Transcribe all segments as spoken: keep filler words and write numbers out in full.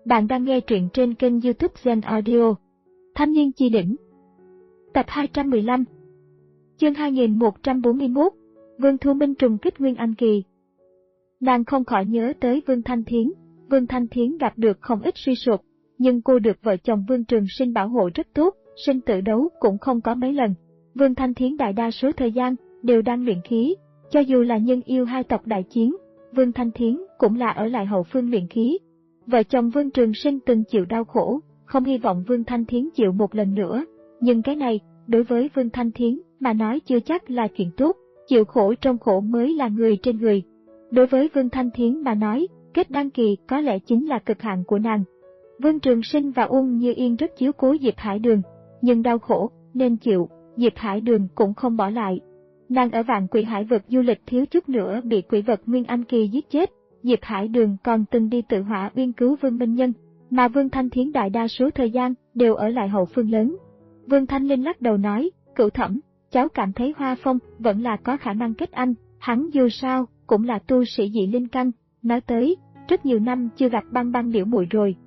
Bạn đang nghe truyện trên kênh YouTube Zen Audio. Thanh niên chi đỉnh. Tập hai trăm mười lăm. Chương hai nghìn một trăm bốn mươi mốt. Vương Thu Minh trùng kích Nguyên Anh Kỳ. Nàng không khỏi nhớ tới Vương Thanh Thiến. Vương Thanh Thiến gặp được không ít suy sụp, nhưng cô được vợ chồng Vương Trường Sinh bảo hộ rất tốt, sinh tử đấu cũng không có mấy lần. Vương Thanh Thiến đại đa số thời gian đều đang luyện khí, cho dù là nhân yêu hai tộc đại chiến, Vương Thanh Thiến cũng là ở lại hậu phương luyện khí. Vợ chồng Vương Trường Sinh từng chịu đau khổ, không hy vọng Vương Thanh Thiến chịu một lần nữa, nhưng cái này, đối với Vương Thanh Thiến mà nói chưa chắc là chuyện tốt, chịu khổ trong khổ mới là người trên người. Đối với Vương Thanh Thiến mà nói, kết đăng kỳ có lẽ chính là cực hạn của nàng. Vương Trường Sinh và Uông Như Yên rất chiếu cố Diệp Hải Đường, nhưng đau khổ nên chịu, Diệp Hải Đường cũng không bỏ lại. Nàng ở Vạn Quỷ Hải vực du lịch thiếu chút nữa bị quỷ vật Nguyên Anh Kỳ giết chết. Diệp Hải Đường còn từng đi Tự Hỏa Uyên cứu Vương Minh Nhân, mà Vương Thanh Thiến đại đa số thời gian đều ở lại hậu phương lớn. Vương Thanh Linh lắc đầu nói, Cửu Thẩm, cháu cảm thấy Hoa Phong vẫn là có khả năng kết anh, hắn dù sao cũng là tu sĩ dị linh căn. Nói tới, rất nhiều năm chưa gặp Băng Băng biểu muội rồi.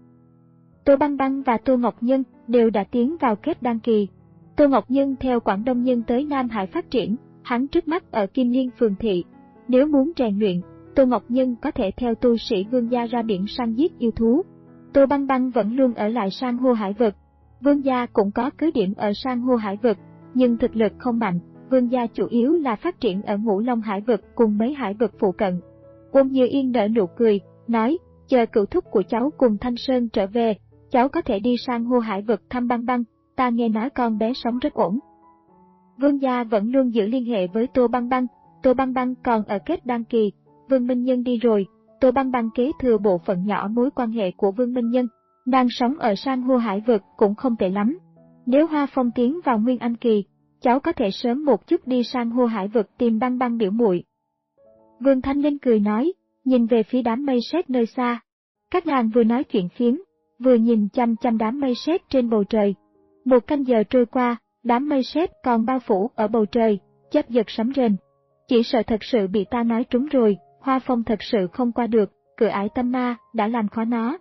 Tô Băng Băng và Tô Ngọc Nhân đều đã tiến vào kết đăng kỳ. Tô Ngọc Nhân theo Quảng Đông Nhân tới Nam Hải phát triển, hắn trước mắt ở Kim Liên Phường Thị. Nếu muốn rèn luyện, Tô Ngọc Nhân có thể theo tu sĩ Vương gia ra biển săn giết yêu thú. Tô Băng Băng vẫn luôn ở lại San hô Hải vực. Vương gia cũng có cứ điểm ở San hô Hải vực, nhưng thực lực không mạnh. Vương gia chủ yếu là phát triển ở Ngũ Long Hải vực cùng mấy hải vực phụ cận. Uông Như Yên nở nụ cười, nói, chờ cựu thúc của cháu cùng Thanh Sơn trở về, cháu có thể đi San hô Hải vực thăm Băng Băng, ta nghe nói con bé sống rất ổn. Vương gia vẫn luôn giữ liên hệ với Tô Băng Băng, Tô Băng Băng còn ở kết đăng kỳ. Vương Minh Nhân đi rồi, Tô Băng Băng kế thừa bộ phận nhỏ mối quan hệ của Vương Minh Nhân. Nàng sống ở San hô Hải vực cũng không tệ lắm. Nếu Hoa Phong tiến vào Nguyên Anh Kỳ, cháu có thể sớm một chút đi San hô Hải vực tìm Băng Băng biểu muội. Vương Thanh Linh cười nói, nhìn về phía đám mây sét nơi xa. Các nàng vừa nói chuyện phiếm, vừa nhìn chăm chăm đám mây sét trên bầu trời. Một canh giờ trôi qua, đám mây sét còn bao phủ ở bầu trời, chớp giật sấm rền. Chỉ sợ thật sự bị ta nói trúng rồi. Hoa Phong thật sự không qua được, cửa ải tâm ma đã làm khó nó.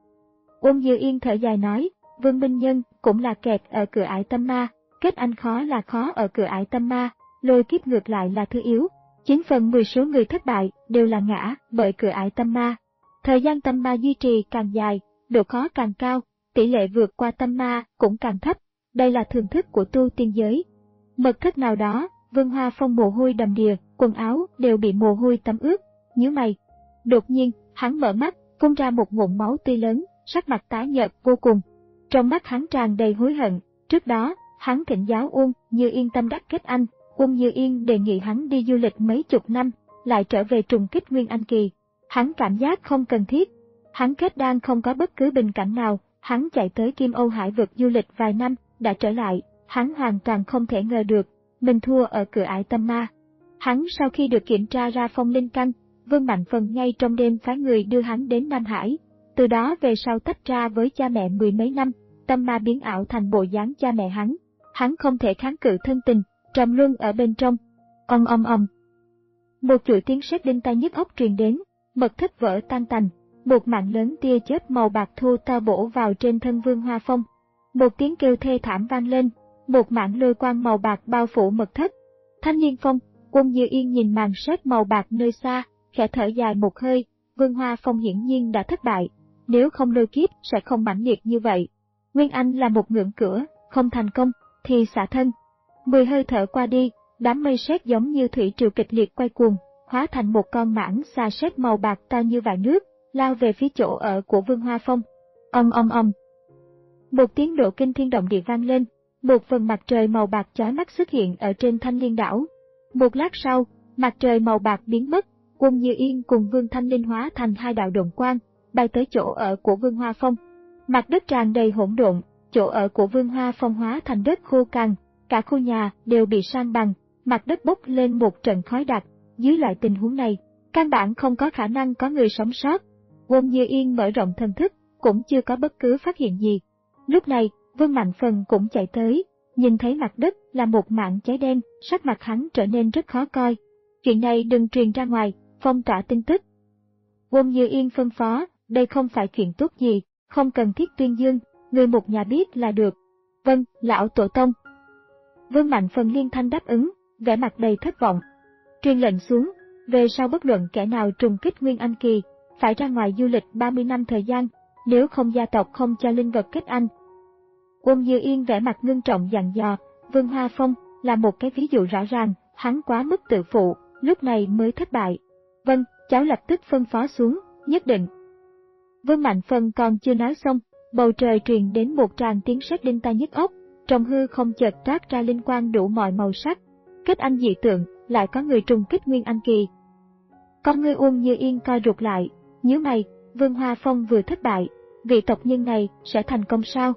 Uông Như Yên thở dài nói, Vương Minh Nhân cũng là kẹt ở cửa ải tâm ma, kết anh khó là khó ở cửa ải tâm ma, lôi kiếp ngược lại là thứ yếu. chín phần mười số người thất bại đều là ngã bởi cửa ải tâm ma. Thời gian tâm ma duy trì càng dài, độ khó càng cao, tỷ lệ vượt qua tâm ma cũng càng thấp. Đây là thường thức của tu tiên giới. Mật thất nào đó, Vương Hoa Phong mồ hôi đầm đìa, quần áo đều bị mồ hôi tắm ướt. Nhíu mày. Đột nhiên, hắn mở mắt, phun ra một ngụm máu tươi lớn, sắc mặt tái nhợt vô cùng. Trong mắt hắn tràn đầy hối hận. Trước đó, hắn thỉnh giáo Uông Như Yên tâm đắc kết anh. Uông Như Yên đề nghị hắn đi du lịch mấy chục năm, lại trở về trùng kích Nguyên Anh Kỳ. Hắn cảm giác không cần thiết. Hắn kết đan không có bất cứ bình cảnh nào. Hắn chạy tới Kim Âu Hải vực du lịch vài năm, đã trở lại. Hắn hoàn toàn không thể ngờ được mình thua ở cửa ải tâm ma. Hắn sau khi được kiểm tra ra phong linh căn, Vương Mạnh Phần ngay trong đêm phái người đưa hắn đến Nam Hải. Từ đó về sau tách ra với cha mẹ mười mấy năm, tâm ma biến ảo thành bộ dáng cha mẹ hắn. Hắn không thể kháng cự thân tình, trầm luân ở bên trong. Ong ong ong. Một chuỗi tiếng sét đinh tai nhức óc truyền đến, mật thất vỡ tan tành, một mạng lớn tia chớp màu bạc thô to bổ vào trên thân Vương Hoa Phong. Một tiếng kêu thê thảm vang lên, một mảng lôi quang màu bạc bao phủ mật thất. Thanh Niên Phong, Uông Như Yên nhìn màn sét màu bạc nơi xa, khẽ thở dài một hơi. Vương Hoa Phong hiển nhiên đã thất bại, nếu không lôi kiếp sẽ không mãnh liệt như vậy. Nguyên Anh là một ngưỡng cửa, không thành công thì xả thân. Mười hơi thở qua đi, đám mây sét giống như thủy triều kịch liệt quay cuồng, hóa thành một con mãng xà sét màu bạc to như vại nước, lao về phía chỗ ở của Vương Hoa Phong. Ong ong ong. Một tiếng nổ kinh thiên động địa vang lên, một phần mặt trời màu bạc chói mắt xuất hiện ở trên Thanh Liên đảo. Một lát sau, mặt trời màu bạc biến mất, Uông Như Yên cùng Vương Thanh Linh hóa thành hai đạo độn quang, bay tới chỗ ở của Vương Hoa Phong. Mặt đất tràn đầy hỗn độn, chỗ ở của Vương Hoa Phong hóa thành đất khô cằn, cả khu nhà đều bị san bằng, mặt đất bốc lên một trận khói đặc. Dưới loại tình huống này, căn bản không có khả năng có người sống sót. Uông Như Yên mở rộng thần thức, cũng chưa có bất cứ phát hiện gì. Lúc này, Vương Mạnh Phần cũng chạy tới, nhìn thấy mặt đất là một mảng cháy đen, sắc mặt hắn trở nên rất khó coi. Chuyện này đừng truyền ra ngoài, phong tỏa tin tức. Uông Như Yên phân phó, đây không phải chuyện tốt gì, không cần thiết tuyên dương, người một nhà biết là được. Vâng, lão tổ tông. Vương Mạnh Phần liên thanh đáp ứng, vẻ mặt đầy thất vọng. Truyền lệnh xuống, về sau bất luận kẻ nào trùng kích Nguyên Anh Kỳ, phải ra ngoài du lịch ba mươi năm thời gian, nếu không gia tộc không cho linh vật kết anh. Uông Như Yên vẻ mặt ngưng trọng dặn dò, Vương Hoa Phong là một cái ví dụ rõ ràng, hắn quá mức tự phụ, lúc này mới thất bại. Vâng, cháu lập tức phân phó xuống, nhất định. Vương Mạnh Phần còn chưa nói xong, bầu trời truyền đến một tràng tiếng sét đinh tai nhức óc, trong hư không chợt toát ra linh quang đủ mọi màu sắc. Kết anh dị tượng, lại có người trùng kích Nguyên Anh Kỳ. Con ngươi Uông Như Yên co rụt lại, nhíu mày, Vương Hoa Phong vừa thất bại, vị tộc nhân này sẽ thành công sao?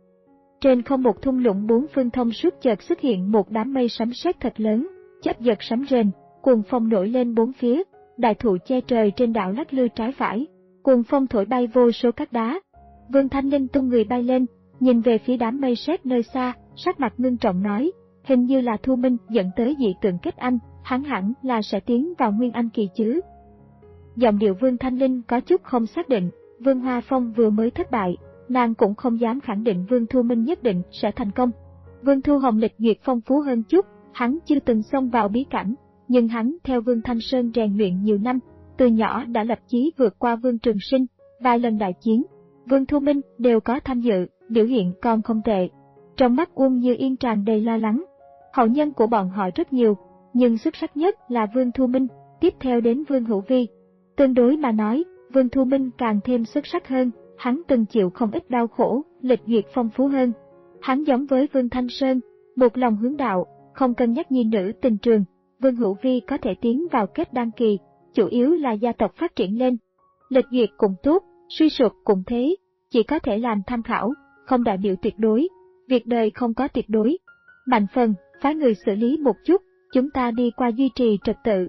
Trên không một thung lũng bốn phương thông suốt chợt xuất hiện một đám mây sấm sét thật lớn, chớp giật sấm rền, cuồng phong nổi lên bốn phía, đại thụ che trời trên đảo lắc lư trái phải, cuồng phong thổi bay vô số cát đá. Vương Thanh Linh tung người bay lên, nhìn về phía đám mây sét nơi xa, sắc mặt ngưng trọng nói, hình như là Thu Minh dẫn tới dị tượng kết anh, hắn hẳn là sẽ tiến vào Nguyên Anh Kỳ chứ. Giọng điệu Vương Thanh Linh có chút không xác định, Vương Hoa Phong vừa mới thất bại, nàng cũng không dám khẳng định Vương Thu Minh nhất định sẽ thành công. Vương Thu Hồng lịch duyệt phong phú hơn chút, hắn chưa từng xông vào bí cảnh, nhưng hắn theo Vương Thanh Sơn rèn luyện nhiều năm, từ nhỏ đã lập chí vượt qua Vương Trường Sinh, vài lần đại chiến, Vương Thu Minh đều có tham dự, biểu hiện còn không tệ. Trong mắt Uông Như Yên tràn đầy lo lắng. Hậu nhân của bọn họ rất nhiều, nhưng xuất sắc nhất là Vương Thu Minh, tiếp theo đến Vương Hữu Vi. Tương đối mà nói, Vương Thu Minh càng thêm xuất sắc hơn, hắn từng chịu không ít đau khổ, lịch duyệt phong phú hơn. Hắn giống với Vương Thanh Sơn, một lòng hướng đạo, không cân nhắc nhi nữ tình trường. Vương Hữu Vi có thể tiến vào kết đan kỳ, chủ yếu là gia tộc phát triển lên. Lịch duyệt cũng tốt, suy sụp cũng thế, chỉ có thể làm tham khảo, không đại biểu tuyệt đối. Việc đời không có tuyệt đối. Mạnh Phần, phái người xử lý một chút, chúng ta đi qua duy trì trật tự.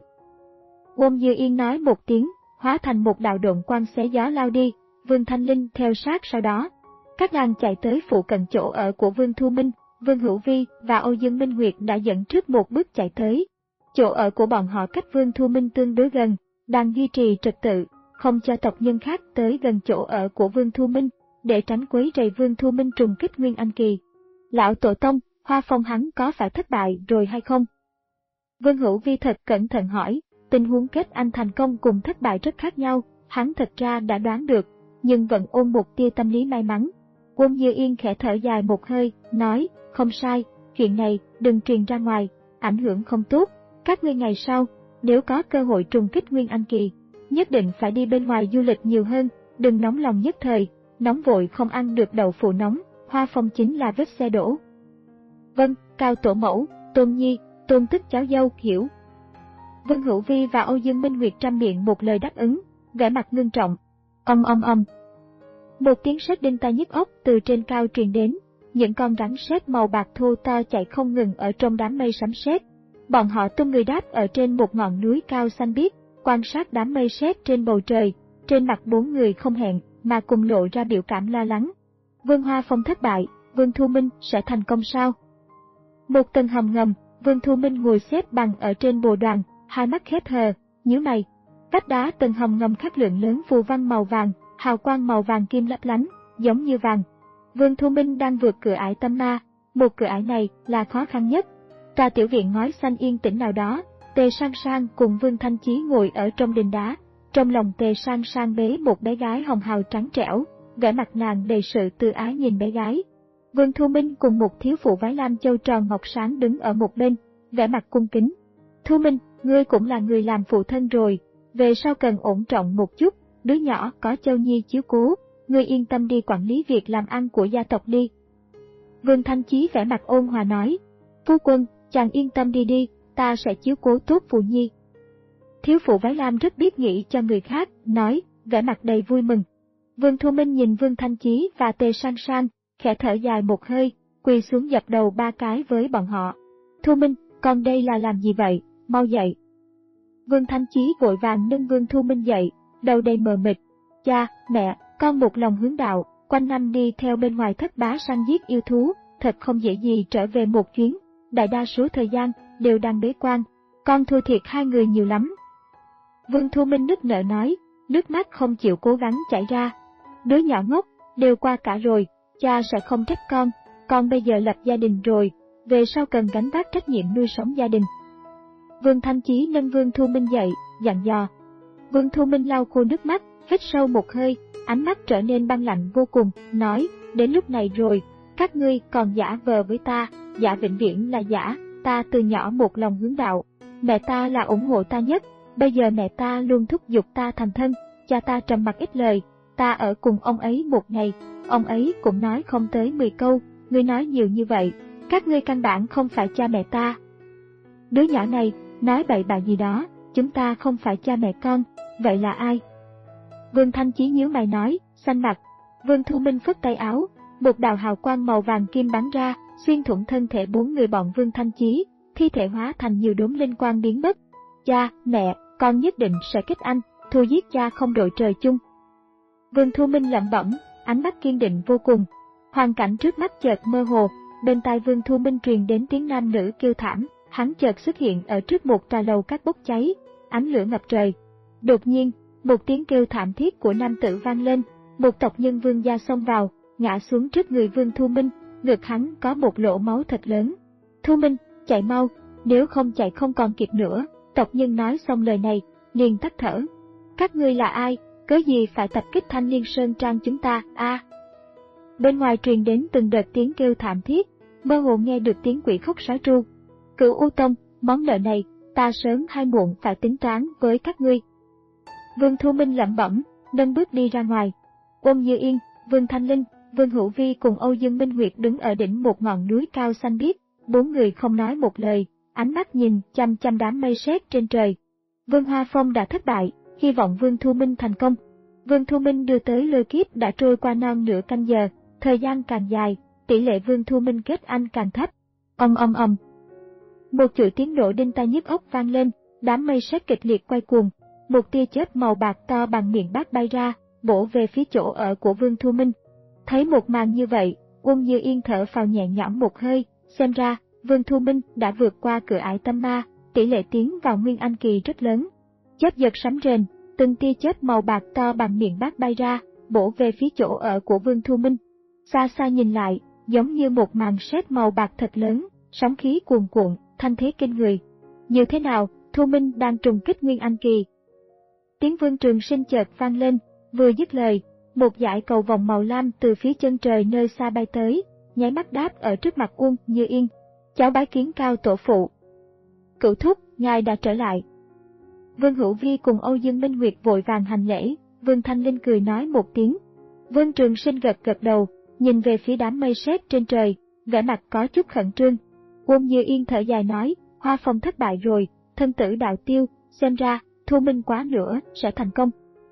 Uông Như Yên nói một tiếng, hóa thành một đạo độn quang xé gió lao đi, Vương Thanh Linh theo sát sau đó. Các nàng chạy tới phụ cận chỗ ở của Vương Thu Minh, Vương Hữu Vi và Âu Dương Minh Nguyệt đã dẫn trước một bước chạy tới. Chỗ ở của bọn họ cách Vương Thu Minh tương đối gần, đang duy trì trật tự, không cho tộc nhân khác tới gần chỗ ở của Vương Thu Minh, để tránh quấy rầy Vương Thu Minh trùng kích Nguyên Anh Kỳ. Lão tổ tông, Hoa Phong hắn có phải thất bại rồi hay không? Vương Hữu Vi thật cẩn thận hỏi, tình huống kết anh thành công cùng thất bại rất khác nhau, hắn thật ra đã đoán được, nhưng vẫn ôm một tia tâm lý may mắn. Uông Như Yên khẽ thở dài một hơi, nói, không sai, chuyện này đừng truyền ra ngoài, ảnh hưởng không tốt. Các ngươi ngày sau, nếu có cơ hội trùng kích Nguyên Anh Kỳ, nhất định phải đi bên ngoài du lịch nhiều hơn, đừng nóng lòng nhất thời, nóng vội không ăn được đậu phụ nóng, Hoa Phong chính là vết xe đổ. Vâng, Cao tổ mẫu, Tôn Nhi, Tôn tức cháu dâu, hiểu. Vương Hữu Vi và Âu Dương Minh Nguyệt trăm miệng một lời đáp ứng, vẻ mặt ngưng trọng. Ong ong ong. Một tiếng sét đinh tai nhức óc từ trên cao truyền đến, những con rắn sét màu bạc thô to chạy không ngừng ở trong đám mây sấm sét. Bọn họ tung người đáp ở trên một ngọn núi cao xanh biếc, quan sát đám mây sét trên bầu trời, trên mặt bốn người không hẹn mà cùng lộ ra biểu cảm lo lắng. Vương Hoa Phong thất bại, Vương Thu Minh sẽ thành công sao? Một tầng hầm ngầm, Vương Thu Minh ngồi xếp bằng ở trên bồ đoàn, hai mắt khép hờ, nhíu mày. Vách đá tầng hầm ngầm khắc lượng lớn phù văn màu vàng, hào quang màu vàng kim lấp lánh, giống như vàng. Vương Thu Minh đang vượt cửa ải tâm ma, một cửa ải này là khó khăn nhất. Tòa tiểu viện ngói xanh yên tĩnh nào đó, Tề Sang Sang cùng Vương Thanh Chí ngồi ở trong đình đá, trong lòng Tề Sang Sang bế một bé gái hồng hào trắng trẻo, vẻ mặt nàng đầy sự từ ái nhìn bé gái. Vương Thu Minh cùng một thiếu phụ váy lam châu tròn ngọc sáng đứng ở một bên, vẻ mặt cung kính. Thu Minh, ngươi cũng là người làm phụ thân rồi, về sau cần ổn trọng một chút, đứa nhỏ có Châu Nhi chiếu cố, ngươi yên tâm đi quản lý việc làm ăn của gia tộc đi. Vương Thanh Chí vẻ mặt ôn hòa nói, phu quân, chàng yên tâm đi đi, ta sẽ chiếu cố tốt phụ nhi. Thiếu phụ váy lam rất biết nghĩ cho người khác, nói, vẻ mặt đầy vui mừng. Vương Thu Minh nhìn Vương Thanh Chí và Tề Sang Sang, khẽ thở dài một hơi, quỳ xuống dập đầu ba cái với bọn họ. Thu Minh, con đây là làm gì vậy, mau dậy. Vương Thanh Chí vội vàng nâng Vương Thu Minh dậy, đầu đầy mờ mịt. Cha, mẹ, con một lòng hướng đạo, quanh năm đi theo bên ngoài thất bá săn giết yêu thú, thật không dễ gì trở về một chuyến. Đại đa số thời gian đều đang bế quan, con thua thiệt hai người nhiều lắm. Vương Thu Minh nức nở nói, nước mắt không chịu cố gắng chảy ra. Đứa nhỏ ngốc, đều qua cả rồi, cha sẽ không trách con, con bây giờ lập gia đình rồi, về sau cần gánh vác trách nhiệm nuôi sống gia đình. Vương Thanh Chí nâng Vương Thu Minh dậy, dặn dò. Vương Thu Minh lau khô nước mắt, hít sâu một hơi, ánh mắt trở nên băng lạnh vô cùng, nói, đến lúc này rồi, các ngươi còn giả vờ với ta, giả vĩnh viễn là giả, ta từ nhỏ một lòng hướng đạo, mẹ ta là ủng hộ ta nhất, bây giờ mẹ ta luôn thúc giục ta thành thân, cha ta trầm mặc ít lời, ta ở cùng ông ấy một ngày, ông ấy cũng nói không tới mười câu, ngươi nói nhiều như vậy, các ngươi căn bản không phải cha mẹ ta. Đứa nhỏ này, nói bậy bạ gì đó, chúng ta không phải cha mẹ con, vậy là ai? Vương Thanh Chí nhíu mày nói, xanh mặt. Vương Thu Minh phất tay áo, một đạo hào quang màu vàng kim bắn ra, xuyên thủng thân thể bốn người bọn Vương Thanh Chí, thi thể hóa thành nhiều đốm linh quang biến mất. Cha, mẹ, con nhất định sẽ kết anh, thù giết cha không đội trời chung. Vương Thu Minh lẩm bẩm, ánh mắt kiên định vô cùng. Hoàn cảnh trước mắt chợt mơ hồ, bên tai Vương Thu Minh truyền đến tiếng nam nữ kêu thảm, hắn chợt xuất hiện ở trước một tòa lầu các bốc cháy, ánh lửa ngập trời. Đột nhiên, một tiếng kêu thảm thiết của nam tử vang lên, một tộc nhân Vương gia xông vào, ngã xuống trước người Vương Thu Minh, ngực hắn có một lỗ máu thật lớn. Thu Minh, chạy mau, nếu không chạy không còn kịp nữa. Tộc nhân nói xong lời này, liền tắt thở. Các ngươi là ai, cớ gì phải tập kích Thanh Liên Sơn Trang chúng ta, a? À. Bên ngoài truyền đến từng đợt tiếng kêu thảm thiết, mơ hồ nghe được tiếng quỷ khóc sói tru. Cửu U Tông, món nợ này, ta sớm hay muộn phải tính toán với các ngươi. Vương Thu Minh lẩm bẩm, nâng bước đi ra ngoài. Ôn Như Yên, Vương Thanh Linh, Vương Hữu Vi cùng Âu Dương Minh Nguyệt đứng ở đỉnh một ngọn núi cao xanh biếc, bốn người không nói một lời, ánh mắt nhìn chăm chăm đám mây sét trên trời. Vương Hoa Phong đã thất bại, hy vọng Vương Thu Minh thành công. Vương Thu Minh đưa tới lôi kiếp đã trôi qua non nửa canh giờ, thời gian càng dài, tỷ lệ Vương Thu Minh kết anh càng thấp. Ầm ầm ầm. Một chuỗi tiếng nổ đinh tai nhức óc vang lên, đám mây sét kịch liệt quay cuồng, một tia chớp màu bạc to bằng miệng bát bay ra, bổ về phía chỗ ở của Vương Thu Minh. Thấy một màn như vậy, Uông Như Yên thở phào nhẹ nhõm một hơi, xem ra Vương Thu Minh đã vượt qua cửa ải tâm ma, tỷ lệ tiến vào Nguyên Anh kỳ rất lớn. Chớp giật sấm rền, từng tia chớp màu bạc to bằng miệng bát bay ra, bổ về phía chỗ ở của Vương Thu Minh. Xa xa nhìn lại, giống như một màn sét màu bạc thật lớn, sóng khí cuồn cuộn, thanh thế kinh người. Như thế nào, Thu Minh đang trùng kích Nguyên Anh kỳ. Tiếng Vương Trường Sinh chợt vang lên, vừa dứt lời, một dải cầu vòng màu lam từ phía chân trời nơi xa bay tới, nháy mắt đáp ở trước mặt Uông Như Yên. Cháu bái kiến cao tổ phụ. Cửu thúc, ngài đã trở lại. Vương Hữu Vi cùng Âu Dương Minh Nguyệt vội vàng hành lễ, Vương Thanh Linh cười nói một tiếng. Vương Trường Sinh gật gật đầu, nhìn về phía đám mây sét trên trời, vẻ mặt có chút khẩn trương. Uông Như Yên thở dài nói, Hoa Phong thất bại rồi, thân tử đạo tiêu, xem ra, Thu Minh quá nữa sẽ thành công.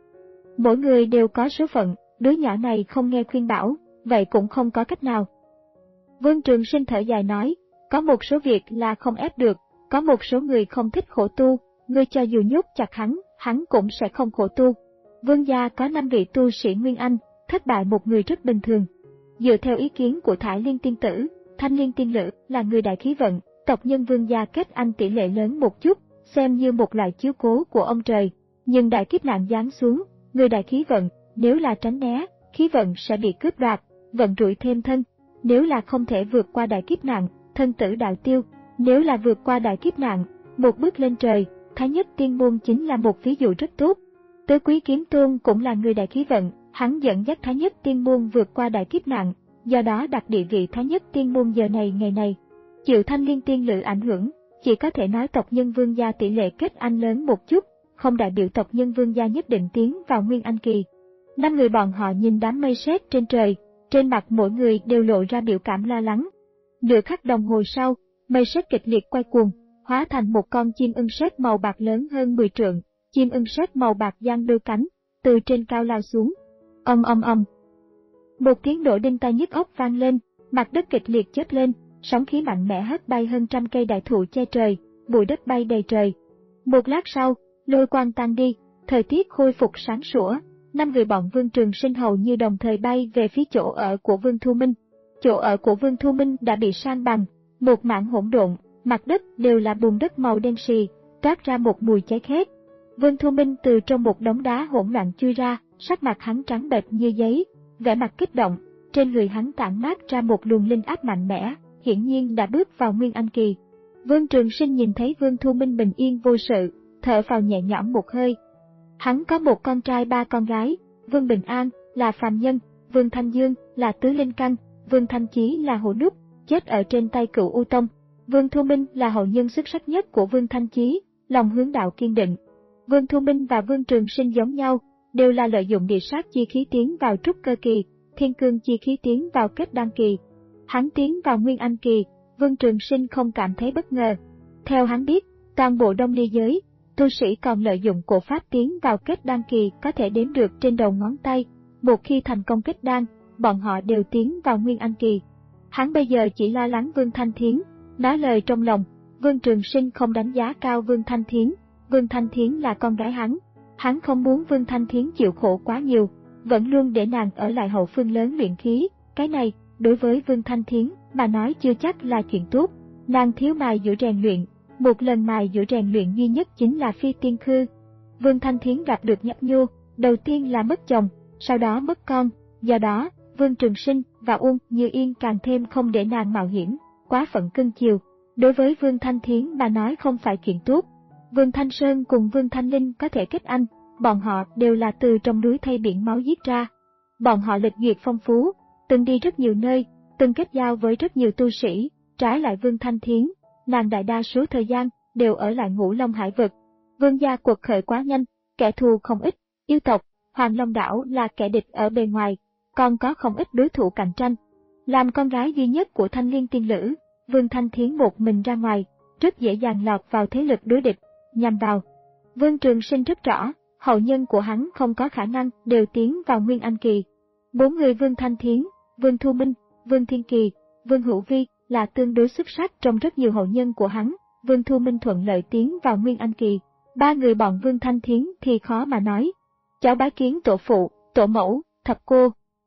Mỗi người đều có số phận, đứa nhỏ này không nghe khuyên bảo, vậy cũng không có cách nào. Vương Trường Sinh thở dài nói, có một số việc là không ép được, có một số người không thích khổ tu, ngươi cho dù nhốt chặt hắn, hắn cũng sẽ không khổ tu. Vương gia có năm vị tu sĩ Nguyên Anh, thất bại một người rất bình thường. Dựa theo ý kiến của Thải Liên tiên tử, Thanh Liên tiên nữ là người đại khí vận, tộc nhân Vương gia kết anh tỷ lệ lớn một chút, xem như một loại chiếu cố của ông trời. Nhưng đại kiếp nạn giáng xuống, người đại khí vận, nếu là tránh né, khí vận sẽ bị cướp đoạt, vận rủi thêm thân. Nếu là không thể vượt qua đại kiếp nạn, thân tử đạo tiêu. Nếu là vượt qua đại kiếp nạn, một bước lên trời, Thái Nhất Tiên Môn chính là một ví dụ rất tốt. Tứ Quý Kiếm Tôn cũng là người đại khí vận, hắn dẫn dắt Thái Nhất Tiên Môn vượt qua đại kiếp nạn, do đó đặt địa vị Thái Nhất Tiên Môn giờ này ngày này. Chịu Thanh Liên tiên lự ảnh hưởng, chỉ có thể nói tộc nhân Vương gia tỷ lệ kết anh lớn một chút, không đại biểu tộc nhân Vương gia nhất định tiến vào Nguyên Anh kỳ. Năm người bọn họ nhìn đám mây sét trên trời, trên mặt mỗi người đều lộ ra biểu cảm lo lắng. Nửa khắc đồng hồ sau, mây sét kịch liệt quay cuồng, hóa thành một con chim ưng sét màu bạc lớn hơn mười trượng, chim ưng sét màu bạc giang đôi cánh, từ trên cao lao xuống. Ầm ầm ầm. Một tiếng nổ đinh tai nhức óc vang lên, mặt đất kịch liệt chớp lên, sóng khí mạnh mẽ hất bay hơn trăm cây đại thụ che trời, bụi đất bay đầy trời. Một lát sau, lôi quang tan đi, thời tiết khôi phục sáng sủa, năm người bọn Vương Trường Sinh hầu như đồng thời bay về phía chỗ ở của Vương Thu Minh. Chỗ ở của Vương Thu Minh đã bị san bằng, một mảng hỗn độn, mặt đất đều là bùn đất màu đen xì, toát ra một mùi cháy khét. Vương Thu Minh từ trong một đống đá hỗn loạn chui ra, sắc mặt hắn trắng bệch như giấy, vẻ mặt kích động, trên người hắn tản mát ra một luồng linh áp mạnh mẽ, hiển nhiên đã bước vào Nguyên Anh kỳ. Vương Trường Sinh nhìn thấy Vương Thu Minh bình yên vô sự, thở phào nhẹ nhõm một hơi. Hắn có một con trai ba con gái, Vương Bình An là phàm nhân, Vương Thanh Dương là tứ linh căn, Vương Thanh Chí là hổ nút, chết ở trên tay Cửu U Tông. Vương Thu Minh là hậu nhân xuất sắc nhất của Vương Thanh Chí, lòng hướng đạo kiên định. Vương Thu Minh và Vương Trường Sinh giống nhau, đều là lợi dụng địa sát chi khí tiến vào trúc cơ kỳ, thiên cương chi khí tiến vào kết đan kỳ. Hắn tiến vào Nguyên Anh kỳ, Vương Trường Sinh không cảm thấy bất ngờ. Theo hắn biết, toàn bộ Đông Ly giới, tu sĩ còn lợi dụng cổ pháp tiến vào kết đan kỳ có thể đếm được trên đầu ngón tay. Một khi thành công kết đan, bọn họ đều tiến vào Nguyên Anh kỳ. Hắn bây giờ chỉ lo lắng Vương Thanh Thiến, nói lời trong lòng. Vương Trường Sinh không đánh giá cao Vương Thanh Thiến, Vương Thanh Thiến là con gái hắn. Hắn không muốn Vương Thanh Thiến chịu khổ quá nhiều, vẫn luôn để nàng ở lại hậu phương lớn luyện khí. Cái này, đối với Vương Thanh Thiến mà nói chưa chắc là chuyện tốt. Nàng thiếu mài giữa rèn luyện, một lần mài giữa rèn luyện duy nhất chính là phi tiên khư. Vương Thanh Thiến gặp được Nhấp Nhu, đầu tiên là mất chồng, sau đó mất con, do đó, Vương Trường Sinh và Uông Như Yên càng thêm không để nàng mạo hiểm, quá phận cưng chiều. Đối với Vương Thanh Thiến mà nói không phải chuyện tốt. Vương Thanh Sơn cùng Vương Thanh Linh có thể kết anh, bọn họ đều là từ trong núi thây biển máu giết ra. Bọn họ lịch duyệt phong phú, từng đi rất nhiều nơi, từng kết giao với rất nhiều tu sĩ, trái lại Vương Thanh Thiến, nàng đại đa số thời gian đều ở lại Ngũ Long Hải vực. Vương gia quật khởi quá nhanh, kẻ thù không ít, yêu tộc, Hoàng Long đảo là kẻ địch ở bề ngoài, còn có không ít đối thủ cạnh tranh. Làm con gái duy nhất của Thanh Liên tiên lữ, Vương Thanh Thiến một mình ra ngoài, rất dễ dàng lọt vào thế lực đối địch, nhằm vào. Vương Trường Sinh rất rõ, hậu nhân của hắn không có khả năng đều tiến vào Nguyên Anh kỳ. Bốn người Vương Thanh Thiến, Vương Thu Minh, Vương Thiên Kỳ, Vương Hữu Vi là tương đối xuất sắc trong rất nhiều hậu nhân của hắn. Vương Thu Minh thuận lợi tiến vào Nguyên Anh kỳ. Ba người bọn Vương Thanh Thiến thì khó mà nói. Cháu bái kiến tổ phụ, tổ mẫu, thập cô.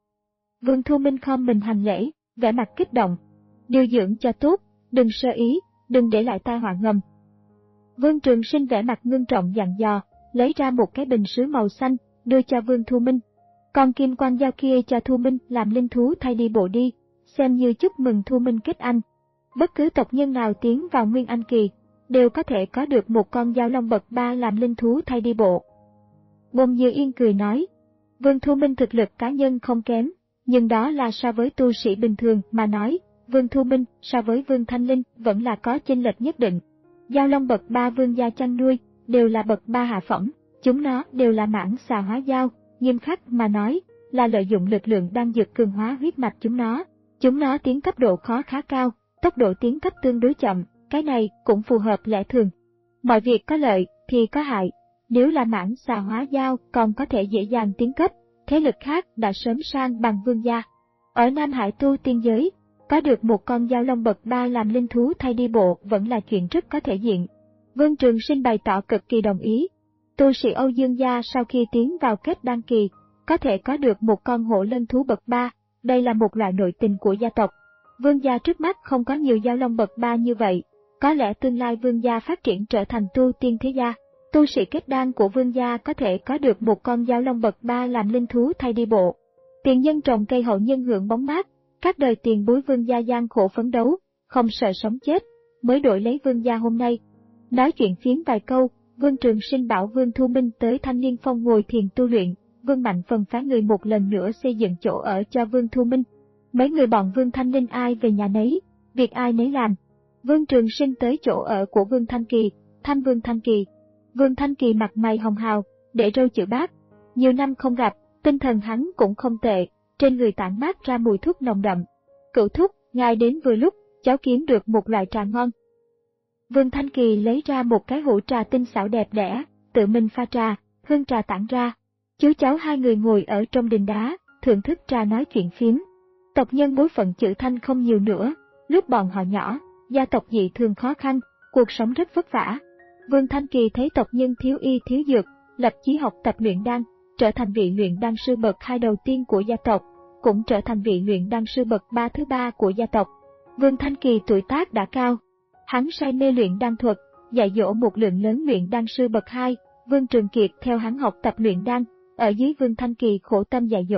Vương Thu Minh khom mình hành lễ, vẻ mặt kích động. Điều dưỡng cho tốt, đừng sơ ý, đừng để lại tai họa ngầm. Vương Trường Sinh vẻ mặt ngưng trọng dặn dò, lấy ra một cái bình sứ màu xanh, đưa cho Vương Thu Minh. Còn kim quan dao kia cho Thu Minh làm linh thú thay đi bộ đi, xem như chúc mừng Thu Minh kết anh. Bất cứ tộc nhân nào tiến vào Nguyên Anh kỳ, đều có thể có được một con dao long bậc ba làm linh thú thay đi bộ. Bông Như Yên cười nói, Vương Thu Minh thực lực cá nhân không kém, nhưng đó là so với tu sĩ bình thường mà nói, Vương Thu Minh so với Vương Thanh Linh vẫn là có chênh lệch nhất định. Dao long bậc ba Vương gia chăn nuôi, đều là bậc ba hạ phẩm, chúng nó đều là mãng xà hóa dao, nghiêm khắc mà nói, là lợi dụng lực lượng đang dược cường hóa huyết mạch chúng nó. Chúng nó tiến cấp độ khó khá cao, tốc độ tiến cấp tương đối chậm, cái này cũng phù hợp lẽ thường. Mọi việc có lợi thì có hại, nếu là mãng xà hóa dao còn có thể dễ dàng tiến cấp, thế lực khác đã sớm sang bằng Vương gia. Ở Nam Hải tu tiên giới, có được một con dao long bậc ba làm linh thú thay đi bộ vẫn là chuyện rất có thể diện. Vương Trường Sinh bày tỏ cực kỳ đồng ý. Tu sĩ Âu Dương gia sau khi tiến vào kết đan kỳ, có thể có được một con hổ lân thú bậc ba, đây là một loại nội tình của gia tộc. Vương gia trước mắt không có nhiều dao long bậc ba như vậy, có lẽ tương lai Vương gia phát triển trở thành tu tiên thế gia. Tu sĩ kết đan của Vương gia có thể có được một con dao long bậc ba làm linh thú thay đi bộ. Tiền nhân trồng cây hậu nhân hưởng bóng mát, các đời tiền bối Vương gia gian khổ phấn đấu, không sợ sống chết, mới đổi lấy Vương gia hôm nay. Nói chuyện phiếm vài câu, Vương Trường Sinh bảo Vương Thu Minh tới Thanh Liên Phong ngồi thiền tu luyện. Vương Mạnh Phần phái người một lần nữa xây dựng chỗ ở cho Vương Thu Minh. Mấy người bọn Vương Thanh Linh ai về nhà nấy, việc ai nấy làm. Vương Trường Sinh tới chỗ ở của Vương Thanh Kỳ, thăm Vương Thanh Kỳ. Vương Thanh Kỳ mặt mày hồng hào, để râu chữ bát. Nhiều năm không gặp, tinh thần hắn cũng không tệ, trên người tản mát ra mùi thuốc nồng đậm. Cửu thúc, ngài đến vừa lúc, cháu kiếm được một loại trà ngon. Vương Thanh Kỳ lấy ra một cái hũ trà tinh xảo đẹp đẽ, tự mình pha trà, hương trà tản ra. Chú cháu hai người ngồi ở trong đình đá, thưởng thức trà nói chuyện phiếm. Tộc nhân bối phận chữ Thanh không nhiều nữa, lúc bọn họ nhỏ, gia tộc dị thường khó khăn, cuộc sống rất vất vả. Vương Thanh Kỳ thấy tộc nhân thiếu y thiếu dược, lập chí học tập luyện đan, trở thành vị luyện đan sư bậc hai đầu tiên của gia tộc, cũng trở thành vị luyện đan sư bậc ba thứ ba của gia tộc. Vương Thanh Kỳ tuổi tác đã cao, hắn say mê luyện đan thuật, dạy dỗ một lượng lớn luyện đan sư bậc hai. Vương Trường Kiệt theo hắn học tập luyện đan, ở dưới Vương Thanh Kỳ khổ tâm dạy dỗ.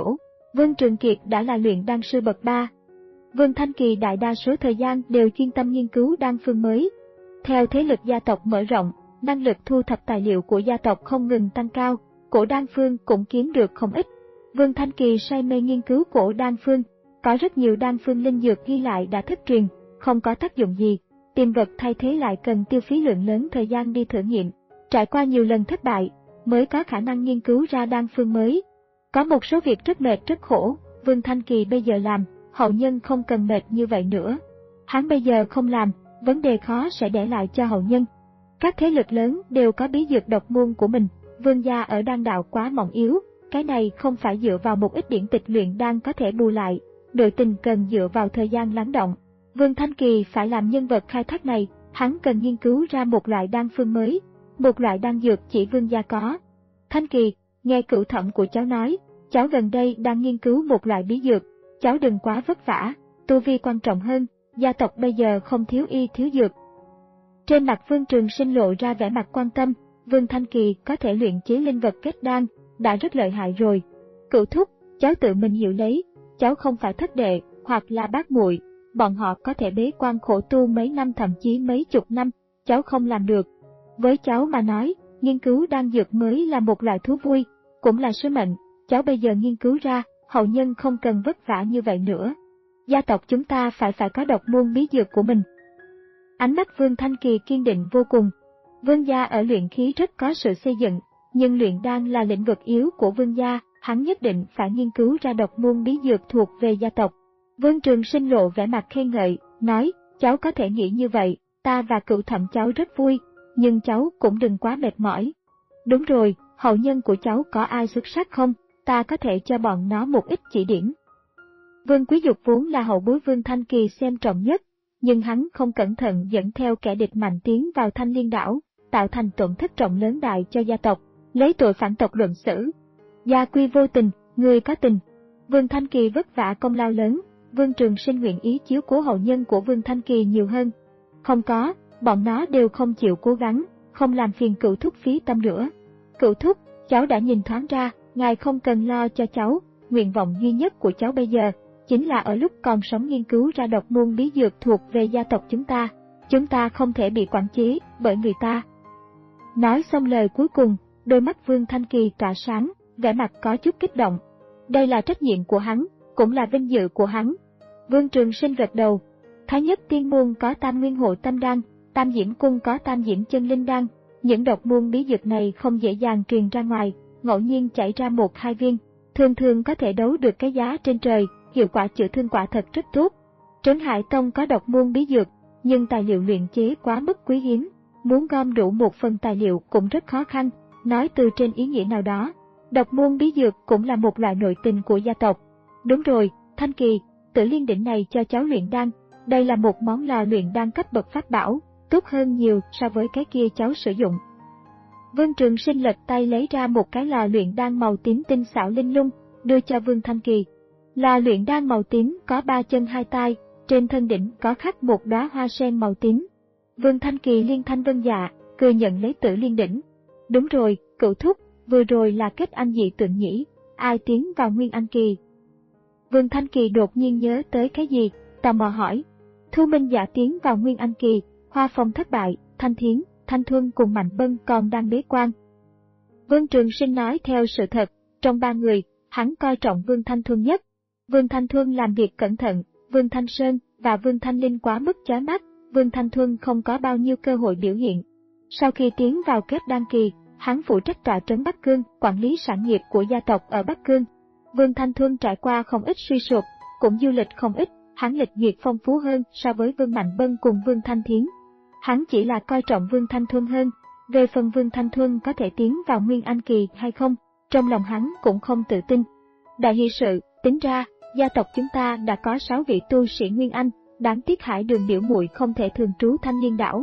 Vương Trường Kiệt đã là luyện đan sư bậc ba. Vương Thanh Kỳ đại đa số thời gian đều chuyên tâm nghiên cứu đan phương mới. Theo thế lực gia tộc mở rộng, năng lực thu thập tài liệu của gia tộc không ngừng tăng cao, cổ đan phương cũng kiếm được không ít. Vương Thanh Kỳ say mê nghiên cứu cổ đan phương, có rất nhiều đan phương linh dược ghi lại đã thất truyền, không có tác dụng gì, tìm vật thay thế lại cần tiêu phí lượng lớn thời gian đi thử nghiệm, trải qua nhiều lần thất bại mới có khả năng nghiên cứu ra đan phương mới. Có một số việc rất mệt rất khổ, Vương Thanh Kỳ bây giờ làm, hậu nhân không cần mệt như vậy nữa. Hắn bây giờ không làm, vấn đề khó sẽ để lại cho hậu nhân. Các thế lực lớn đều có bí dược độc môn của mình, Vương gia ở đan đạo quá mỏng yếu, cái này không phải dựa vào một ít điển tịch luyện đan có thể bù lại, nội tình cần dựa vào thời gian lắng động. Vương Thanh Kỳ phải làm nhân vật khai thác này, hắn cần nghiên cứu ra một loại đan phương mới, một loại đan dược chỉ Vương gia có. Thanh Kỳ, nghe cửu thẩm của cháu nói, cháu gần đây đang nghiên cứu một loại bí dược, cháu đừng quá vất vả, tu vi quan trọng hơn, gia tộc bây giờ không thiếu y thiếu dược. Trên mặt Vương Trường Sinh lộ ra vẻ mặt quan tâm, Vương Thanh Kỳ có thể luyện chế linh vật kết đan, đã rất lợi hại rồi. Cửu thúc, cháu tự mình hiểu lấy, cháu không phải thất đệ, hoặc là bác muội, bọn họ có thể bế quan khổ tu mấy năm thậm chí mấy chục năm, cháu không làm được. Với cháu mà nói, nghiên cứu đan dược mới là một loại thú vui, cũng là sứ mệnh, cháu bây giờ nghiên cứu ra, hậu nhân không cần vất vả như vậy nữa. Gia tộc chúng ta phải phải có độc môn bí dược của mình. Ánh mắt Vương Thanh Kỳ kiên định vô cùng. Vương gia ở luyện khí rất có sự xây dựng, nhưng luyện đan là lĩnh vực yếu của Vương gia, hắn nhất định phải nghiên cứu ra độc môn bí dược thuộc về gia tộc. Vương Trường Sinh lộ vẻ mặt khen ngợi, nói, cháu có thể nghĩ như vậy, ta và cựu thẩm cháu rất vui, nhưng cháu cũng đừng quá mệt mỏi. Đúng rồi, hậu nhân của cháu có ai xuất sắc không, ta có thể cho bọn nó một ít chỉ điểm. Vương Quý Dục vốn là hậu bối Vương Thanh Kỳ xem trọng nhất, nhưng hắn không cẩn thận dẫn theo kẻ địch mạnh tiến vào Thanh Liên đảo, tạo thành tổn thất trọng lớn đại cho gia tộc, lấy tội phản tộc luận xử. Gia quy vô tình, người có tình. Vương Thanh Kỳ vất vả công lao lớn, Vương Trường Sinh nguyện ý chiếu cố hậu nhân của Vương Thanh Kỳ nhiều hơn. Không có, bọn nó đều không chịu cố gắng, không làm phiền cựu thúc phí tâm nữa. Cựu thúc, cháu đã nhìn thoáng ra, ngài không cần lo cho cháu, nguyện vọng duy nhất của cháu bây giờ chính là ở lúc còn sống nghiên cứu ra độc môn bí dược thuộc về gia tộc chúng ta. Chúng ta không thể bị quản chế bởi người ta. Nói xong lời cuối cùng, đôi mắt Vương Thanh Kỳ tỏa sáng, vẻ mặt có chút kích động. Đây là trách nhiệm của hắn, cũng là vinh dự của hắn. Vương Trường Sinh gật đầu. Thái Nhất Tiên Môn có Tam Nguyên Hộ Tâm Đan, Tam Diễm Cung có Tam Diễm Chân Linh Đan. Những độc môn bí dược này không dễ dàng truyền ra ngoài, ngẫu nhiên chảy ra một hai viên, thường thường có thể đấu được cái giá trên trời, hiệu quả chữa thương quả thật rất tốt. Trấn Hải Tông có độc môn bí dược, nhưng tài liệu luyện chế quá mức quý hiếm, muốn gom đủ một phần tài liệu cũng rất khó khăn. Nói từ trên ý nghĩa nào đó, độc môn bí dược cũng là một loại nội tình của gia tộc. Đúng rồi, Thanh Kỳ, Tử Liên Đỉnh này cho cháu luyện đan, đây là một món lò luyện đan cấp bậc pháp bảo, tốt hơn nhiều so với cái kia cháu sử dụng. Vương Trường Sinh lật tay lấy ra một cái lò luyện đan màu tím tinh xảo linh lung, đưa cho Vương Thanh Kỳ. Lò luyện đan màu tím có ba chân hai tay, trên thân đỉnh có khắc một đóa hoa sen màu tím. Vương Thanh Kỳ liên thanh vân dạ, cười nhận lấy Tử Liên Đỉnh. Đúng rồi, cựu thúc, vừa rồi là kết anh dị tượng nhỉ, ai tiến vào Nguyên Anh Kỳ? Vương Thanh Kỳ đột nhiên nhớ tới cái gì, tò mò hỏi. Thu Minh Dạ tiến vào Nguyên Anh Kỳ, Hoa Phong thất bại, Thanh Thiến, Thanh Thuân cùng Mạnh Bân còn đang bế quan. Vương Trường Sinh nói theo sự thật, trong ba người, hắn coi trọng Vương Thanh Thuân nhất. Vương Thanh Thuân làm việc cẩn thận, Vương Thanh Sơn và Vương Thanh Linh quá mức chói mắt, Vương Thanh Thuân không có bao nhiêu cơ hội biểu hiện. Sau khi tiến vào kết đan kỳ, hắn phụ trách tọa trấn Bắc Cương, quản lý sản nghiệp của gia tộc ở Bắc Cương. Vương Thanh Thuân trải qua không ít suy sụp, cũng du lịch không ít, hắn lịch duyệt phong phú hơn so với Vương Mạnh Bân cùng Vương Thanh Thiến. Hắn chỉ là coi trọng Vương Thanh Thuân hơn. Về phần Vương Thanh Thuân có thể tiến vào Nguyên Anh Kỳ hay không, trong lòng hắn cũng không tự tin. Đại hỷ sự, tính ra, gia tộc chúng ta đã có sáu vị tu sĩ Nguyên Anh, đáng tiếc Hải Đường biểu muội không thể thường trú Thanh Liên đảo.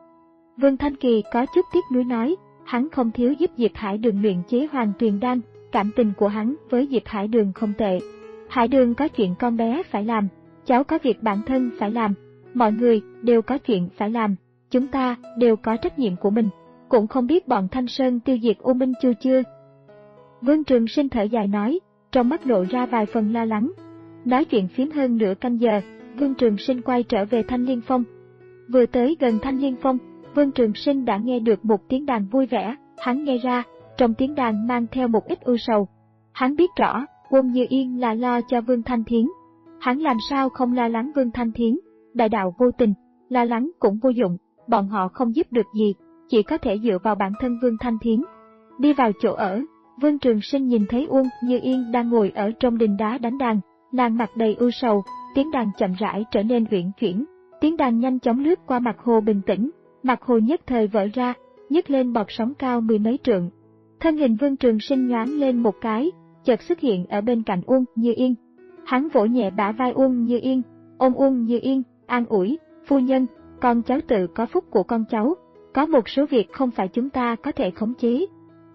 Vương Thanh Kỳ có chút tiếc nuối nói, hắn không thiếu giúp Diệp Hải Đường luyện chế Hoàng Tuyền Đan, cảm tình của hắn với Diệp Hải Đường không tệ. Hải Đường có chuyện con bé phải làm, cháu có việc bản thân phải làm, mọi người đều có chuyện phải làm, chúng ta đều có trách nhiệm của mình, cũng không biết bọn Thanh Sơn tiêu diệt U Minh Chu chưa. Vương Trường Sinh thở dài nói, trong mắt lộ ra vài phần lo lắng. Nói chuyện phím hơn nửa canh giờ, Vương Trường Sinh quay trở về Thanh Liên Phong. Vừa tới gần Thanh Liên Phong, Vương Trường Sinh đã nghe được một tiếng đàn vui vẻ, hắn nghe ra, trong tiếng đàn mang theo một ít ưu sầu. Hắn biết rõ, Uông Như Yên là lo cho Vương Thanh Thiến. Hắn làm sao không lo lắng Vương Thanh Thiến, đại đạo vô tình, lo lắng cũng vô dụng, bọn họ không giúp được gì, chỉ có thể dựa vào bản thân Vương Thanh Thiến. Đi vào chỗ ở, Vương Trường Sinh nhìn thấy Uông Như Yên đang ngồi ở trong đình đá đánh đàn, nàng mặt đầy ưu sầu, tiếng đàn chậm rãi trở nên uyển chuyển, tiếng đàn nhanh chóng lướt qua mặt hồ bình tĩnh, mặt hồ nhất thời vỡ ra, nhấc lên bọt sóng cao mười mấy trượng. Thân hình Vương Trường Sinh nhoáng lên một cái, chợt xuất hiện ở bên cạnh Uông Như Yên. Hắn vỗ nhẹ bả vai Uông Như Yên, ôm Uông Như Yên, an ủi, phu nhân, con cháu tự có phúc của con cháu, có một số việc không phải chúng ta có thể khống chế.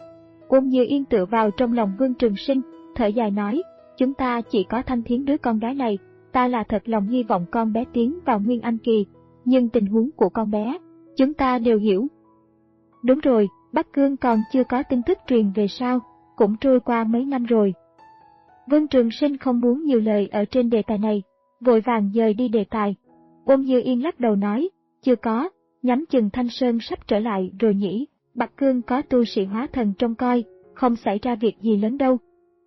Uông Như Yên tựa vào trong lòng Vương Trường Sinh, thở dài nói, chúng ta chỉ có Thanh Thiến đứa con gái này, ta là thật lòng hy vọng con bé tiến vào Nguyên Anh Kỳ, nhưng tình huống của con bé, chúng ta đều hiểu. Đúng rồi, Bắc Cương còn chưa có tin tức truyền về sao, cũng trôi qua mấy năm rồi. Vương Trường Sinh không muốn nhiều lời ở trên đề tài này, vội vàng dời đi đề tài. Uông Như Yên lắc đầu nói, chưa có, nhắm chừng Thanh Sơn sắp trở lại rồi nhỉ, Bắc Cương có tu sĩ hóa thần trông coi, không xảy ra việc gì lớn đâu.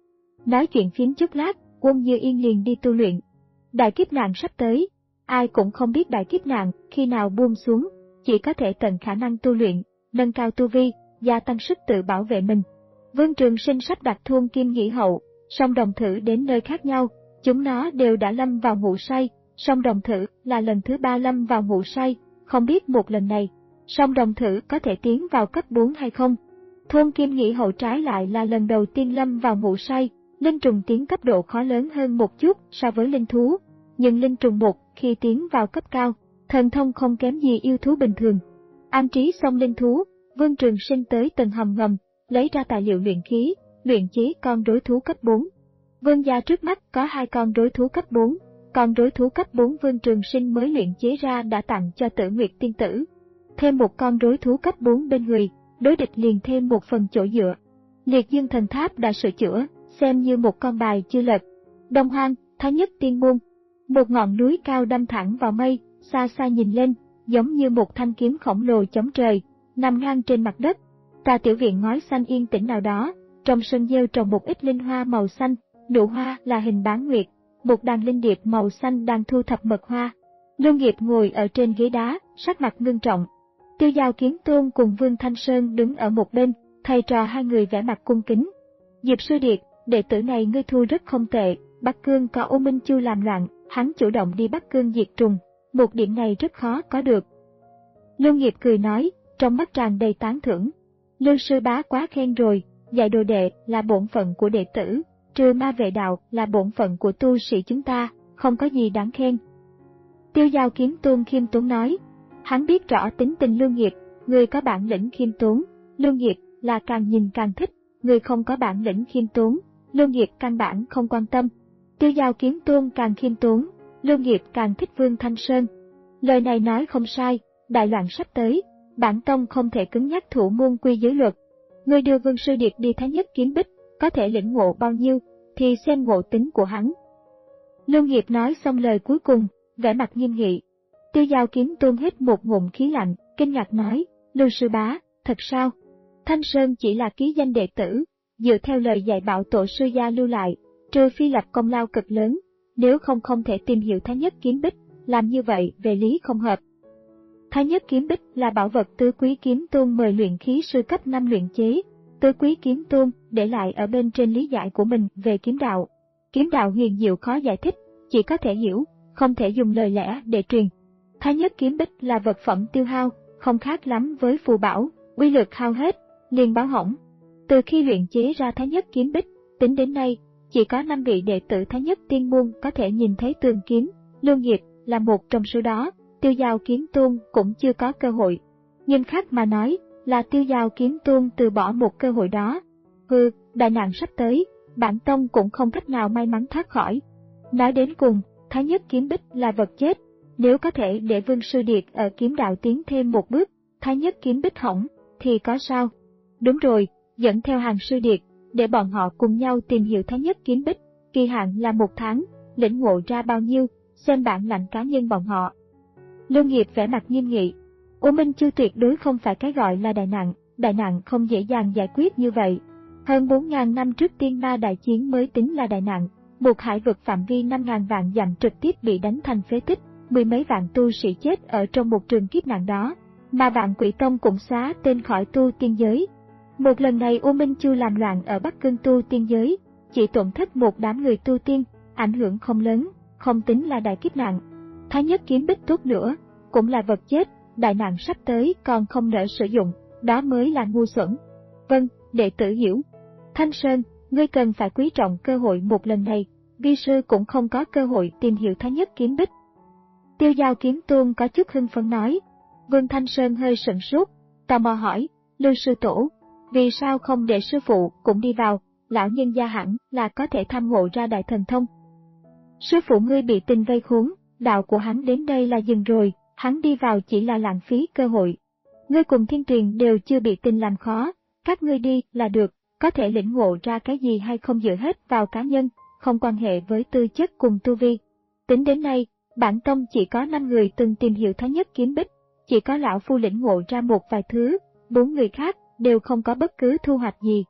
Nói chuyện phím chút lát, Uông Như Yên liền đi tu luyện. Đại kiếp nạn sắp tới, ai cũng không biết đại kiếp nạn khi nào buông xuống, chỉ có thể tận khả năng tu luyện, nâng cao tu vi, gia tăng sức tự bảo vệ mình. Vương Trường Sinh sắp đặt Thuôn Kim Nhĩ Hậu, song đồng thử đến nơi khác nhau, chúng nó đều đã lâm vào ngủ say, song đồng thử là lần thứ ba lâm vào ngủ say, không biết một lần này, song đồng thử có thể tiến vào cấp bốn hay không. Thuôn Kim Nhĩ Hậu trái lại là lần đầu tiên lâm vào ngủ say, linh trùng tiến cấp độ khó lớn hơn một chút so với linh thú, nhưng linh trùng một khi tiến vào cấp cao, thần thông không kém gì yêu thú bình thường. An trí xong linh thú, Vương Trường Sinh tới tầng hầm ngầm, lấy ra tài liệu luyện khí, luyện chế con rối thú cấp bốn. Vương gia trước mắt có hai con rối thú cấp bốn, con rối thú cấp bốn Vương Trường Sinh mới luyện chế ra đã tặng cho Tử Nguyệt tiên tử. Thêm một con rối thú cấp bốn bên người, đối địch liền thêm một phần chỗ dựa. Liệt Dương Thần Tháp đã sửa chữa, xem như một con bài chưa lật. Đông Hoang, Thái Nhất Tiên Môn, một ngọn núi cao đâm thẳng vào mây, xa xa nhìn lên, giống như một thanh kiếm khổng lồ chống trời, nằm ngang trên mặt đất. Tà tiểu viện ngói xanh yên tĩnh nào đó, trong sân gieo trồng một ít linh hoa màu xanh, nụ hoa là hình bán nguyệt, một đàn linh điệp màu xanh đang thu thập mật hoa. Lưu Nghiệp ngồi ở trên ghế đá, sắc mặt ngưng trọng. Tiêu Giao Kiếm Tôn cùng Vương Thanh Sơn đứng ở một bên, thầy trò hai người vẻ mặt cung kính. Diệp Sư Điệt, đệ tử này ngươi thu rất không tệ, Bắc Cương có Ô Minh Chu làm loạn, hắn chủ động đi Bắc Cương diệt trùng, một điểm này rất khó có được. Lưu Nghiệp cười nói, trong mắt tràn đầy tán thưởng. Lưu sư bá quá khen rồi, dạy đồ đệ là bổn phận của đệ tử, trừ ma vệ đạo là bổn phận của tu sĩ chúng ta, không có gì đáng khen. Tiêu Giao Kiếm Tôn khiêm tốn nói, hắn biết rõ tính tình Lưu Nghiệp, người có bản lĩnh khiêm tốn, Lưu Nghiệp là càng nhìn càng thích, người không có bản lĩnh khiêm tốn, Lưu Nghiệp căn bản không quan tâm. Tiêu Giao Kiếm Tôn càng khiêm tốn, Lưu Nghiệp càng thích Vương Thanh Sơn. Lời này nói không sai, đại loạn sắp tới, bản tông không thể cứng nhắc thủ môn quy giới luật. Người đưa Vương Sư Điệt đi Thái Nhất Kiếm Bích, có thể lĩnh ngộ bao nhiêu, thì xem ngộ tính của hắn. Lưu Nghiệp nói xong lời cuối cùng, vẻ mặt nghiêm nghị. Tiêu Giao Kiếm Tôn hít một ngụm khí lạnh, kinh ngạc nói, Lưu sư bá, thật sao? Thanh Sơn chỉ là ký danh đệ tử, dựa theo lời dạy bảo tổ sư gia lưu lại, trừ phi lập công lao cực lớn, nếu không không thể tìm hiểu Thái Nhất Kiếm Bích, làm như vậy về lý không hợp. Thái Nhất Kiếm Bích là bảo vật Tứ Quý Kiếm Tôn mời luyện khí sư cấp năm luyện chế. Tứ Quý Kiếm Tôn để lại ở bên trên lý giải của mình về kiếm đạo. Kiếm đạo huyền diệu khó giải thích, chỉ có thể hiểu, không thể dùng lời lẽ để truyền. Thái Nhất Kiếm Bích là vật phẩm tiêu hao, không khác lắm với phù bảo, uy lực hao hết, liền báo hỏng. Từ khi luyện chế ra Thái Nhất Kiếm Bích, tính đến nay, chỉ có năm vị đệ tử Thái Nhất Tiên Môn có thể nhìn thấy tường kiếm, Lưu Nghiệp là một trong số đó, Tiêu Giao Kiếm Tôn cũng chưa có cơ hội. Nhưng khác mà nói, là Tiêu Giao Kiếm Tôn từ bỏ một cơ hội đó. Hừ, đại nạn sắp tới, bản tông cũng không cách nào may mắn thoát khỏi. Nói đến cùng, Thái Nhất Kiếm Bích là vật chết, nếu có thể để Vương Sư Điệt ở kiếm đạo tiến thêm một bước, Thái Nhất Kiếm Bích hỏng, thì có sao? Đúng rồi, dẫn theo hàng Sư Điệt, để bọn họ cùng nhau tìm hiểu Thái Nhất Kiếm Bích, kỳ hạn là một tháng, lĩnh ngộ ra bao nhiêu, xem bản lãnh cá nhân bọn họ. Lưu Nghiệp vẻ mặt nghiêm nghị. U Minh Chu tuyệt đối không phải cái gọi là đại nạn, đại nạn không dễ dàng giải quyết như vậy. Hơn bốn nghìn năm trước tiên ma đại chiến mới tính là đại nạn, một hải vực phạm vi năm nghìn vạn dặm trực tiếp bị đánh thành phế tích, mười mấy vạn tu sĩ chết ở trong một trường kiếp nạn đó, mà Vạn Quỷ Tông cũng xóa tên khỏi tu tiên giới. Một lần này U Minh Chu làm loạn ở Bắc Cương tu tiên giới, chỉ tổn thất một đám người tu tiên, ảnh hưởng không lớn, không tính là đại kiếp nạn. Thái Nhất Kiếm Bích tốt nữa, cũng là vật chết, đại nạn sắp tới còn không nỡ sử dụng, đó mới là ngu xuẩn. Vâng, đệ tử hiểu. Thanh Sơn, ngươi cần phải quý trọng cơ hội một lần này, vi sư cũng không có cơ hội tìm hiểu Thái Nhất Kiếm Bích. Tiêu Giao Kiếm Tôn có chút hưng phấn nói. Vương Thanh Sơn hơi sửng sốt, tò mò hỏi, Lưu sư tổ, vì sao không để sư phụ cũng đi vào, lão nhân gia hẳn là có thể tham ngộ ra đại thần thông. Sư phụ ngươi bị tình vây khốn, đạo của hắn đến đây là dừng rồi, hắn đi vào chỉ là lãng phí cơ hội. Ngươi cùng Thiên Tuyền đều chưa bị tình làm khó, các ngươi đi là được, có thể lĩnh ngộ ra cái gì hay không dựa hết vào cá nhân, không quan hệ với tư chất cùng tu vi. Tính đến nay, bản tông chỉ có năm người từng tìm hiểu Thái Nhất Kiếm Bích, chỉ có lão phu lĩnh ngộ ra một vài thứ, bốn người khác đều không có bất cứ thu hoạch gì.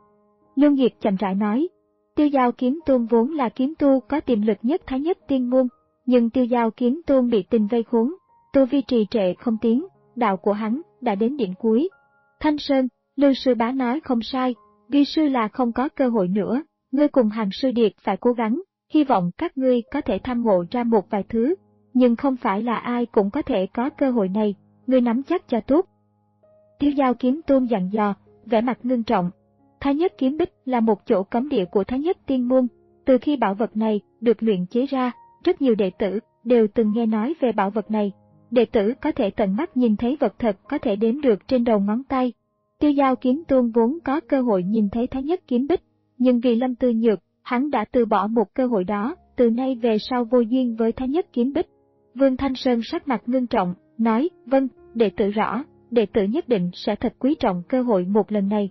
Lưu Nghiệp chậm rãi nói, Tiêu Giao Kiếm Tôn vốn là kiếm tu có tiềm lực nhất Thái Nhất Tiên môn, nhưng Tiêu Giao Kiếm Tôn bị tình vây khốn, tu vi trì trệ không tiến, đạo của hắn đã đến điểm cuối. Thanh Sơn, Lưu sư bá nói không sai, vi sư là không có cơ hội nữa, ngươi cùng Hàn sư điệt phải cố gắng, hy vọng các ngươi có thể tham ngộ ra một vài thứ, nhưng không phải là ai cũng có thể có cơ hội này, ngươi nắm chắc cho tốt. Tiêu Giao Kiếm Tôn dặn dò, vẻ mặt ngưng trọng. Thái Nhất Kiếm Bích là một chỗ cấm địa của Thái Nhất Tiên môn, từ khi bảo vật này được luyện chế ra, rất nhiều đệ tử đều từng nghe nói về bảo vật này. Đệ tử có thể tận mắt nhìn thấy vật thật có thể đếm được trên đầu ngón tay. Tiêu Giao Kiếm Tôn vốn có cơ hội nhìn thấy Thái Nhất Kiếm Bích, nhưng vì Lâm Tư Nhược, hắn đã từ bỏ một cơ hội đó, từ nay về sau vô duyên với Thái Nhất Kiếm Bích. Vương Thanh Sơn sắc mặt ngưng trọng, nói, vâng, đệ tử rõ, đệ tử nhất định sẽ thật quý trọng cơ hội một lần này.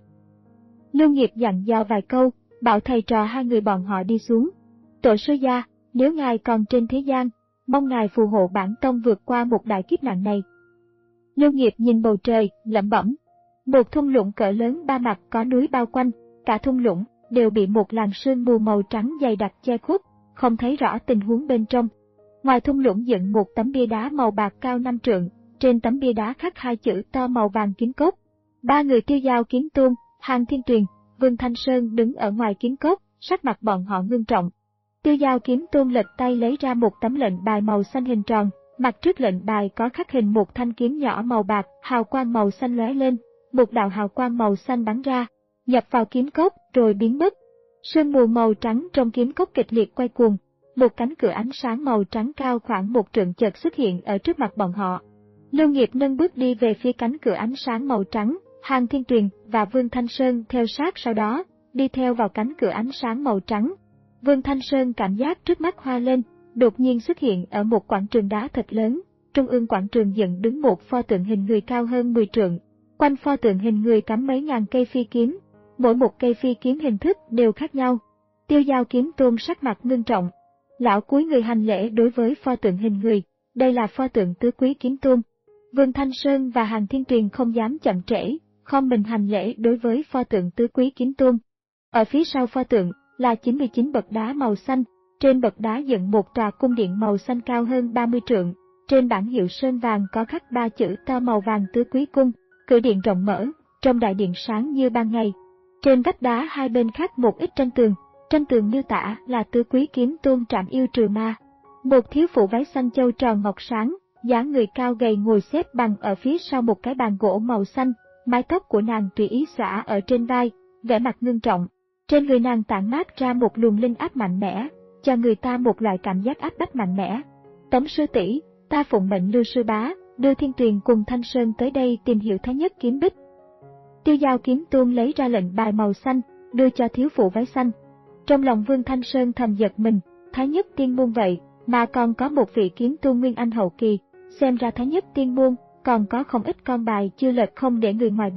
Lưu Nghiệp dặn dò vài câu, bảo thầy trò hai người bọn họ đi xuống. Tổ sư gia, nếu ngài còn trên thế gian, mong ngài phù hộ bản tông vượt qua một đại kiếp nạn này. Lưu Nghiệp nhìn bầu trời, lẩm bẩm. Một thung lũng cỡ lớn ba mặt có núi bao quanh, cả thung lũng đều bị một làn sương mù màu trắng dày đặc che khuất, không thấy rõ tình huống bên trong. Ngoài thung lũng dựng một tấm bia đá màu bạc cao năm trượng, trên tấm bia đá khắc hai chữ to màu vàng kiếm cốt. Ba người Tiêu Giao Kiếm Tôn, Hàn Thiên Tuyền, Vương Thanh Sơn đứng ở ngoài kiếm cốt, sắc mặt bọn họ ngưng trọng. Tiêu Giao Kiếm Tôn lật tay lấy ra một tấm lệnh bài màu xanh hình tròn, mặt trước lệnh bài có khắc hình một thanh kiếm nhỏ màu bạc, hào quang màu xanh lóe lên, một đạo hào quang màu xanh bắn ra, nhập vào kiếm cốt rồi biến mất. Sương mù màu trắng trong kiếm cốt kịch liệt quay cuồng, một cánh cửa ánh sáng màu trắng cao khoảng một trượng chợt xuất hiện ở trước mặt bọn họ. Lưu Nghiệp nâng bước đi về phía cánh cửa ánh sáng màu trắng, Hàn Thiên Tuyền và Vương Thanh Sơn theo sát sau đó, đi theo vào cánh cửa ánh sáng màu trắng. Vương Thanh Sơn cảm giác trước mắt hoa lên, đột nhiên xuất hiện ở một quảng trường đá thật lớn, trung ương quảng trường dựng đứng một pho tượng hình người cao hơn mười trượng. Quanh pho tượng hình người cắm mấy ngàn cây phi kiếm, mỗi một cây phi kiếm hình thức đều khác nhau. Tiêu Giao Kiếm Tôn sắc mặt ngưng trọng. Lão cúi người hành lễ đối với pho tượng hình người, đây là pho tượng tứ quý kiếm tôn. Vương Thanh Sơn và Hàn Thiên Tuyền không dám chậm trễ, khom mình hành lễ đối với pho tượng tứ quý kiếm tôn. Ở phía sau pho tượng là chín mươi chín bậc đá màu xanh, trên bậc đá dựng một tòa cung điện màu xanh cao hơn ba mươi trượng, trên bảng hiệu sơn vàng có khắc ba chữ to màu vàng tứ quý cung, cửa điện rộng mở, trong đại điện sáng như ban ngày. Trên vách đá hai bên khắc một ít tranh tường, tranh tường miêu tả là tứ quý kiếm tôn trảm yêu trừ ma. Một thiếu phụ váy xanh châu tròn ngọc sáng, dáng người cao gầy ngồi xếp bằng ở phía sau một cái bàn gỗ màu xanh, mái tóc của nàng tùy ý xõa ở trên vai, vẻ mặt ngưng trọng. Trên người nàng tản mát ra một luồng linh áp mạnh mẽ, cho người ta một loại cảm giác áp bách mạnh mẽ. Tống sư tỷ, ta phụng mệnh Lưu sư bá, đưa Thiên Tuyền cùng Thanh Sơn tới đây tìm hiểu Thái Nhất Kiếm Bích. Tiêu Giao Kiếm Tôn lấy ra lệnh bài màu xanh, đưa cho thiếu phụ váy xanh. Trong lòng Vương Thanh Sơn thầm giật mình, Thái Nhất Tiên môn vậy, mà còn có một vị kiếm tu nguyên anh hậu kỳ, xem ra Thái Nhất Tiên môn còn có không ít con bài chưa lật không để người ngoài biết.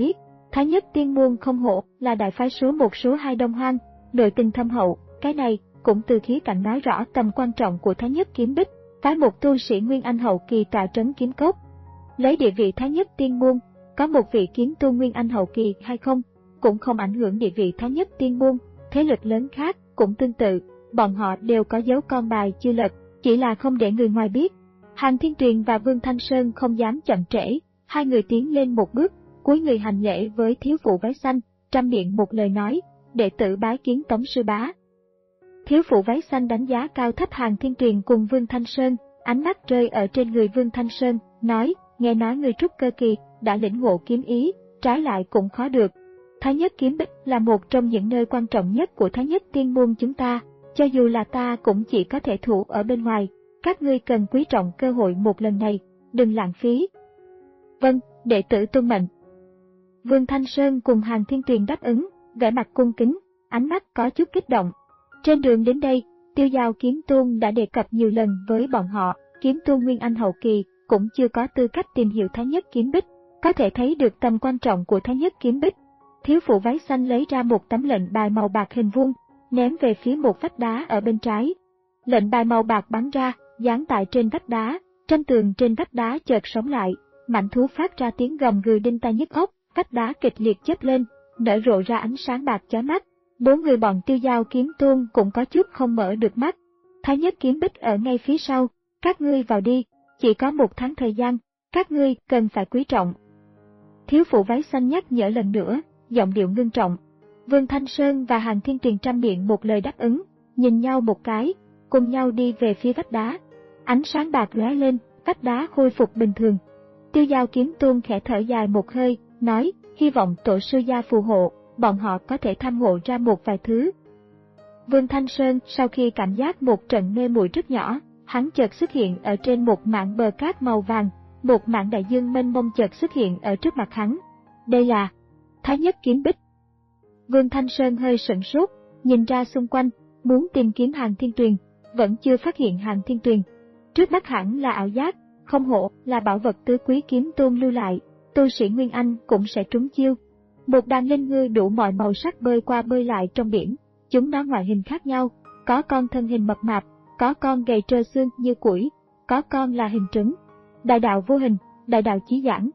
Thái Nhất Tiên Môn không hổ là đại phái số một số hai Đông Hoang, nội tình thâm hậu, cái này cũng từ khía cạnh nói rõ tầm quan trọng của Thái Nhất Kiếm Bích, phái một tu sĩ Nguyên Anh hậu kỳ tọa trấn kiếm cốc. Lấy địa vị Thái Nhất Tiên Môn, có một vị kiếm tu Nguyên Anh hậu kỳ hay không, cũng không ảnh hưởng địa vị Thái Nhất Tiên Môn. Thế lực lớn khác cũng tương tự, bọn họ đều có dấu con bài chưa lật, chỉ là không để người ngoài biết. Hàn Thiên Tuyền và Vương Thanh Sơn không dám chậm trễ, hai người tiến lên một bước, cúi người hành lễ với thiếu phụ váy xanh, trăm miệng một lời nói, đệ tử bái kiến Tống sư bá. Thiếu phụ váy xanh đánh giá cao thấp Hàn Thiên Tuyền cùng Vương Thanh Sơn, ánh mắt rơi ở trên người Vương Thanh Sơn, nói, nghe nói người trúc cơ kỳ đã lĩnh ngộ kiếm ý, trái lại cũng khó được. Thái Nhất Kiếm Bích là một trong những nơi quan trọng nhất của Thái Nhất Tiên Môn chúng ta, cho dù là ta cũng chỉ có thể thủ ở bên ngoài, các ngươi cần quý trọng cơ hội một lần này, đừng lãng phí. Vâng, đệ tử tuân mệnh. Vương Thanh Sơn cùng Hàn Thiên Tuyền đáp ứng, vẻ mặt cung kính, ánh mắt có chút kích động. Trên đường đến đây, Tiêu Giao Kiếm Tôn đã đề cập nhiều lần với bọn họ, kiếm tu Nguyên Anh hậu kỳ cũng chưa có tư cách tìm hiểu Thái Nhất Kiếm Bích, có thể thấy được tầm quan trọng của Thái Nhất Kiếm Bích. Thiếu phụ váy xanh lấy ra một tấm lệnh bài màu bạc hình vuông, ném về phía một vách đá ở bên trái. Lệnh bài màu bạc bắn ra, dán tại trên vách đá, tranh tường trên vách đá chợt sống lại, mãnh thú phát ra tiếng gầm gừ đinh tai nhức óc, vách đá kịch liệt chớp lên, nở rộ ra ánh sáng bạc chói mắt. Bốn người bọn Tiêu Giao Kiếm Tôn cũng có chút không mở được mắt. Thái Nhất Kiếm Bích ở ngay phía sau, các ngươi vào đi, chỉ có một tháng thời gian, các ngươi cần phải quý trọng. Thiếu phụ váy xanh nhắc nhở lần nữa, giọng điệu ngưng trọng. Vương Thanh Sơn và Hàn Thiên Tuyền trăm miệng một lời đáp ứng, nhìn nhau một cái, cùng nhau đi về phía vách đá. Ánh sáng bạc lóe lên, vách đá khôi phục bình thường. Tiêu Giao Kiếm Tôn khẽ thở dài một hơi, nói, hy vọng tổ sư gia phù hộ, bọn họ có thể tham ngộ ra một vài thứ. Vương Thanh Sơn sau khi cảm giác một trận mê muội rất nhỏ, hắn chợt xuất hiện ở trên một mảng bờ cát màu vàng, một mảng đại dương mênh mông chợt xuất hiện ở trước mặt hắn. Đây là Thái Nhất Kiếm Bích. Vương Thanh Sơn hơi sửng sốt, nhìn ra xung quanh, muốn tìm kiếm Hàn Thiên Tuyền, vẫn chưa phát hiện Hàn Thiên Tuyền. Trước mắt hẳn là ảo giác, không hổ là bảo vật tứ quý kiếm tôn lưu lại, tu sĩ Nguyên Anh cũng sẽ trúng chiêu. Một đàn linh ngư đủ mọi màu sắc bơi qua bơi lại trong biển, chúng nó ngoại hình khác nhau, có con thân hình mập mạp, có con gầy trơ xương như củi, có con là hình trứng. Đại đạo vô hình, đại đạo chí giảng.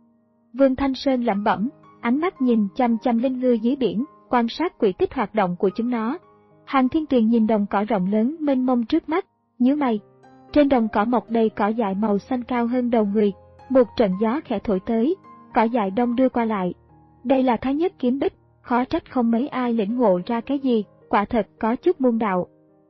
Vương Thanh Sơn lẩm bẩm, ánh mắt nhìn chăm chăm linh ngư dưới biển, quan sát quỹ tích hoạt động của chúng nó. Hàn Thiên Tuyền nhìn đồng cỏ rộng lớn mênh mông trước mắt, nhíu mày. Trên đồng cỏ mọc đầy cỏ dại màu xanh cao hơn đầu người, một trận gió khẽ thổi tới, cỏ dại đông đưa qua lại. Đây là Thái Nhất Kiếm Bích, khó trách không mấy ai lĩnh ngộ ra cái gì, quả thật có chút môn đạo.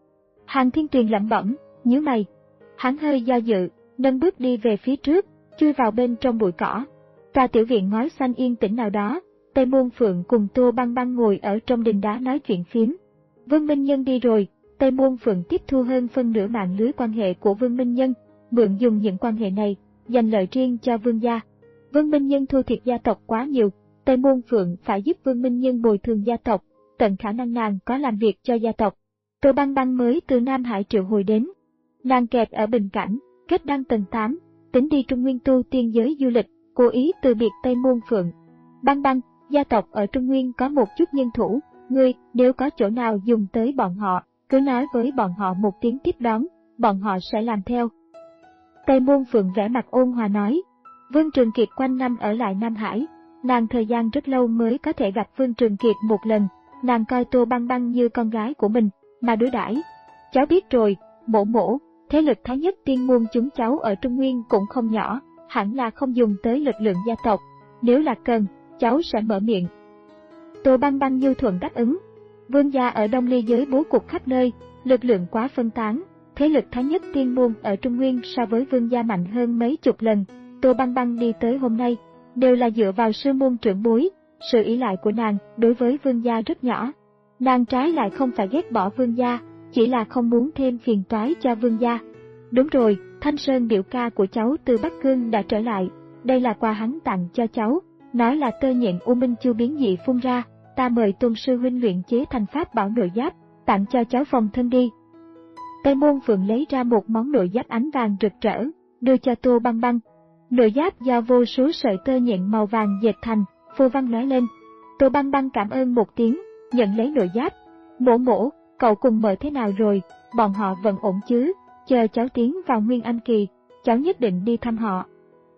Hàn Thiên Tuyền lẩm bẩm, nhíu mày. Hắn hơi do dự, nâng bước đi về phía trước, chui vào bên trong bụi cỏ. Tòa tiểu viện ngói xanh yên tĩnh nào đó, Tây Môn Phượng cùng Tô Băng Băng ngồi ở trong đình đá nói chuyện phím. Vương Minh Nhân đi rồi, Tây Môn Phượng tiếp thu hơn phân nửa mạng lưới quan hệ của Vương Minh Nhân, mượn dùng những quan hệ này, dành lợi riêng cho Vương gia. Vương Minh Nhân thua thiệt gia tộc quá nhiều, Tây Môn Phượng phải giúp Vương Minh Nhân bồi thường gia tộc, tận khả năng nàng có làm việc cho gia tộc. Tô Băng Băng mới từ Nam Hải triệu hồi đến. Nàng kẹt ở Bình Cảnh, kết đăng tầng tám, tính đi Trung Nguyên tu tiên giới du lịch, cố ý từ biệt Tây Môn Phượng. Băng Băng, gia tộc ở Trung Nguyên có một chút nhân thủ, ngươi nếu có chỗ nào dùng tới bọn họ, cứ nói với bọn họ một tiếng tiếp đón, bọn họ sẽ làm theo. Tây Môn Phượng vẻ mặt ôn hòa nói. Vương Trường Kiệt quanh năm ở lại Nam Hải, nàng thời gian rất lâu mới có thể gặp Vương Trường Kiệt một lần, nàng coi Tô Băng Băng như con gái của mình, mà đối đãi. Cháu biết rồi, mổ mổ, thế lực Thái Nhất Tiên Môn chúng cháu ở Trung Nguyên cũng không nhỏ, hẳn là không dùng tới lực lượng gia tộc, nếu là cần, cháu sẽ mở miệng. Tô Băng Băng nhu thuận đáp ứng. Vương gia ở Đông Ly giới bố cục khắp nơi, lực lượng quá phân tán, thế lực Thái Nhất Tiên Môn ở Trung Nguyên so với Vương gia mạnh hơn mấy chục lần. Tô Băng Băng đi tới hôm nay, đều là dựa vào sư môn trưởng bối, sự ỷ lại của nàng đối với Vương gia rất nhỏ. Nàng trái lại không phải ghét bỏ Vương gia, chỉ là không muốn thêm phiền toái cho Vương gia. Đúng rồi, Thanh Sơn biểu ca của cháu từ Bắc Cương đã trở lại, đây là quà hắn tặng cho cháu, nói là tơ nhện U Minh Chu biến dị phun ra, ta mời Tôn sư huynh luyện chế thành pháp bảo nội giáp, tặng cho cháu phòng thân đi. Tây Môn Phượng lấy ra một món nội giáp ánh vàng rực rỡ, đưa cho Tô Băng Băng. Nội giáp do vô số sợi tơ nhện màu vàng dệt thành, phù văn lóe lên. Tô Băng Băng cảm ơn một tiếng, nhận lấy nội giáp. Mổ mổ, cậu cùng mợ thế nào rồi, bọn họ vẫn ổn chứ, chờ cháu tiến vào Nguyên Anh Kỳ, cháu nhất định đi thăm họ.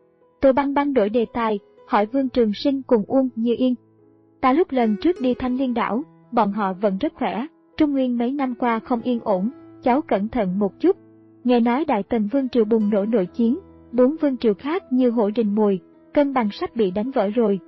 Tô Băng Băng đổi đề tài, hỏi Vương Trường Sinh cùng Uông Như Yên. Ta lúc lần trước đi Thanh Liên đảo, bọn họ vẫn rất khỏe, Trung Nguyên mấy năm qua không yên ổn, cháu cẩn thận một chút. Nghe nói Đại Tần Vương Triều bùng nổ nội chiến, bốn vương triều khác như hổ rình mồi, cân bằng sắp bị đánh vỡ rồi.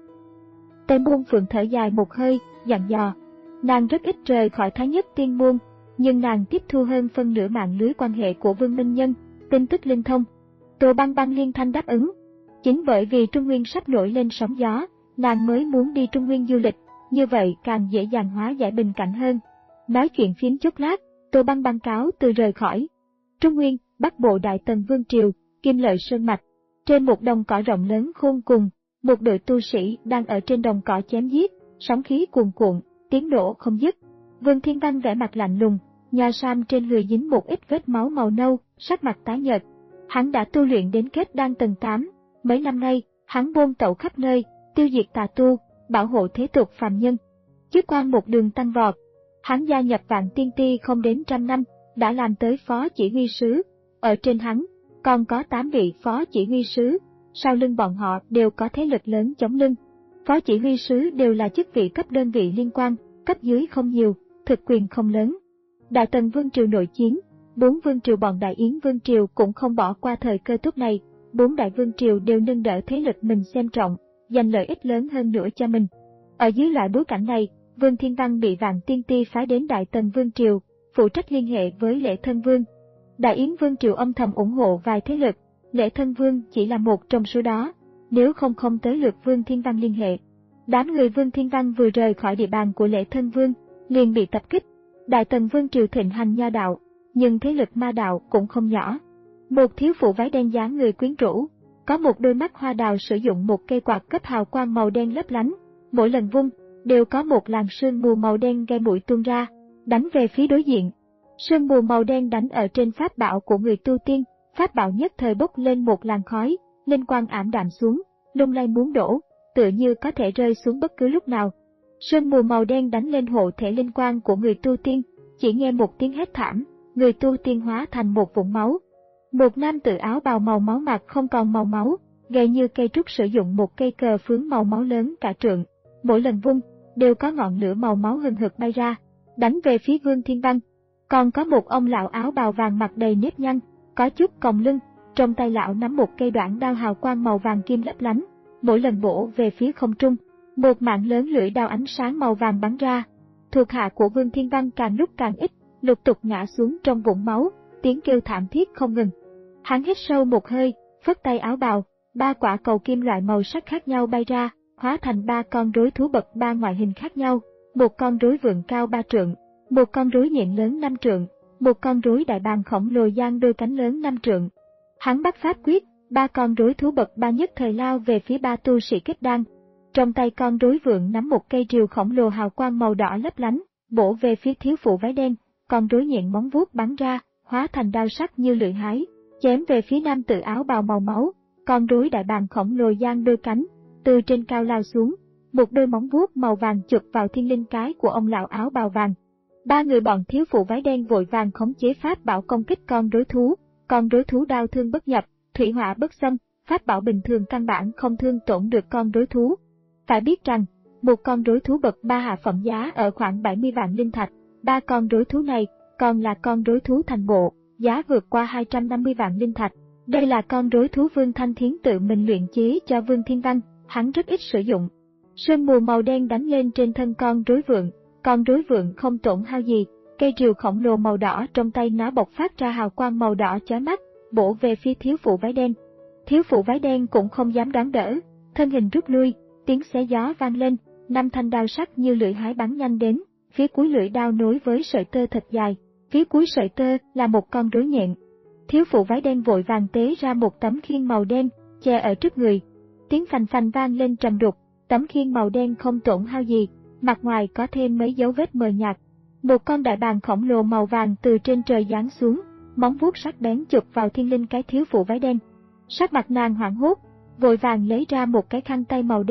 Tề Muôn Phượng thở dài một hơi, dặn dò. Nàng rất ít rời khỏi Thái Nhất Tiên Môn, nhưng nàng tiếp thu hơn phân nửa mạng lưới quan hệ của Vương Minh Nhân, tin tức linh thông. Tô Băng Băng liên thanh đáp ứng. Chính bởi vì Trung Nguyên sắp nổi lên sóng gió, nàng mới muốn đi Trung Nguyên du lịch, như vậy càng dễ dàng hóa giải bình cảnh hơn. Nói chuyện phiếm chốc lát, Tô Băng Băng cáo từ rời khỏi. Trung Nguyên, Bắc Bộ Đại Tần Vương Triều, Kim Lợi Sơn Mạch. Trên một đồng cỏ rộng lớn khôn cùng, một đội tu sĩ đang ở trên đồng cỏ chém giết, sóng khí cuồn cuộn, tiếng nổ không dứt. Vương Thiên Văn vẻ mặt lạnh lùng, nho sam trên người dính một ít vết máu màu nâu, sắc mặt tái nhợt. Hắn đã tu luyện đến kết đan tầng tám, mấy năm nay, hắn buôn tẩu khắp nơi, tiêu diệt tà tu, bảo hộ thế tục phàm nhân. Chức quan một đường tăng vọt. Hắn gia nhập Vạn Tiên Ti không đến trăm năm, đã làm tới phó chỉ huy sứ. Ở trên hắn, còn có tám vị phó chỉ huy sứ, sau lưng bọn họ đều có thế lực lớn chống lưng. Phó chỉ huy sứ đều là chức vị cấp đơn vị liên quan, cấp dưới không nhiều, thực quyền không lớn. Đại Tần Vương Triều nội chiến, bốn vương triều bọn Đại Yến Vương Triều cũng không bỏ qua thời cơ tốt này, bốn đại vương triều đều nâng đỡ thế lực mình xem trọng, giành lợi ích lớn hơn nữa cho mình. Ở dưới loại bối cảnh này, Vương Thiên Văn bị Vạn Tiên Ti phái đến Đại Tần Vương Triều, phụ trách liên hệ với Lễ Thân Vương. Đại Yến Vương Triều âm thầm ủng hộ vài thế lực, Lễ Thân Vương chỉ là một trong số đó, nếu không không tới lượt Vương Thiên Văn liên hệ. Đám người Vương Thiên Văn vừa rời khỏi địa bàn của Lễ Thân Vương, liền bị tập kích. Đại Tần Vương Triều thịnh hành nho đạo, nhưng thế lực ma đạo cũng không nhỏ. Một thiếu phụ váy đen dáng người quyến rũ, có một đôi mắt hoa đào sử dụng một cây quạt cấp hào quang màu đen lấp lánh, mỗi lần vung, đều có một làn sương mù màu đen gai mũi tuôn ra, đánh về phía đối diện. Sương mù màu đen đánh ở trên pháp bảo của người tu tiên, pháp bảo nhất thời bốc lên một làn khói, linh quang ảm đạm xuống, lung lay muốn đổ, tựa như có thể rơi xuống bất cứ lúc nào. Sương mù màu đen đánh lên hộ thể linh quang của người tu tiên, chỉ nghe một tiếng hét thảm, người tu tiên hóa thành một vũng máu. Một nam tử áo bào màu máu mặt không còn màu máu, gầy như cây trúc sử dụng một cây cờ phướng màu máu lớn cả trượng, mỗi lần vung, đều có ngọn lửa màu máu hừng hực bay ra, đánh về phía Vương Thiên Văn. Còn có một ông lão áo bào vàng mặt đầy nếp nhăn, có chút còng lưng, trong tay lão nắm một cây đoạn đao hào quang màu vàng kim lấp lánh, mỗi lần bổ về phía không trung, một mạng lớn lưỡi đao ánh sáng màu vàng bắn ra. Thuộc hạ của Vương Thiên Văn càng lúc càng ít, lục tục ngã xuống trong vũng máu, tiếng kêu thảm thiết không ngừng. Hắn hít sâu một hơi, phất tay áo bào, ba quả cầu kim loại màu sắc khác nhau bay ra, hóa thành ba con rối thú bậc ba ngoại hình khác nhau, một con rối vượn cao ba trượng, một con rối nhện lớn năm trượng, một con rối đại bàng khổng lồ giang đôi cánh lớn năm trượng. Hắn bắt pháp quyết, ba con rối thú bậc ba nhất thời lao về phía ba tu sĩ kết đan. Trong tay con rối vượn nắm một cây rìu khổng lồ hào quang màu đỏ lấp lánh, bổ về phía thiếu phụ váy đen, con rối nhện móng vuốt bắn ra, hóa thành đao sắc như lưỡi hái, chém về phía nam tử áo bào màu máu. Con rối đại bàng khổng lồ giang đôi cánh, từ trên cao lao xuống, một đôi móng vuốt màu vàng chụp vào thiên linh cái của ông lão áo bào vàng. Ba người bọn thiếu phụ váy đen vội vàng khống chế pháp bảo công kích con rối thú, con rối thú đao thương bất nhập, thủy hỏa bất xâm, pháp bảo bình thường căn bản không thương tổn được con rối thú. Phải biết rằng, một con rối thú bậc ba hạ phẩm giá ở khoảng bảy mươi vạn linh thạch, ba con rối thú này còn là con rối thú thành bộ, giá vượt qua hai trăm năm mươi vạn linh thạch. Đây là con rối thú Vương Thanh Thiến tự mình luyện chế cho Vương Thiên Văn, hắn rất ít sử dụng. Sương mù màu đen đánh lên trên thân con rối vượn, con rối vượn không tổn hao gì, cây rìu khổng lồ màu đỏ trong tay nó bộc phát ra hào quang màu đỏ chói mắt, bổ về phía thiếu phụ váy đen. Thiếu phụ váy đen cũng không dám đón đỡ, thân hình rút lui, tiếng xé gió vang lên, năm thanh đao sắc như lưỡi hái bắn nhanh đến, phía cuối lưỡi đao nối với sợi tơ thật dài, phía cuối sợi tơ là một con rối nhện. Thiếu phụ váy đen vội vàng tế ra một tấm khiên màu đen, che ở trước người. Tiếng phành phành vang lên trầm đục, tấm khiên màu đen không tổn hao gì, mặt ngoài có thêm mấy dấu vết mờ nhạt. Một con đại bàng khổng lồ màu vàng từ trên trời giáng xuống, móng vuốt sắc bén chụp vào thiên linh cái thiếu phụ váy đen. Sắc mặt nàng hoảng hốt, vội vàng lấy ra một cái khăn tay màu đen,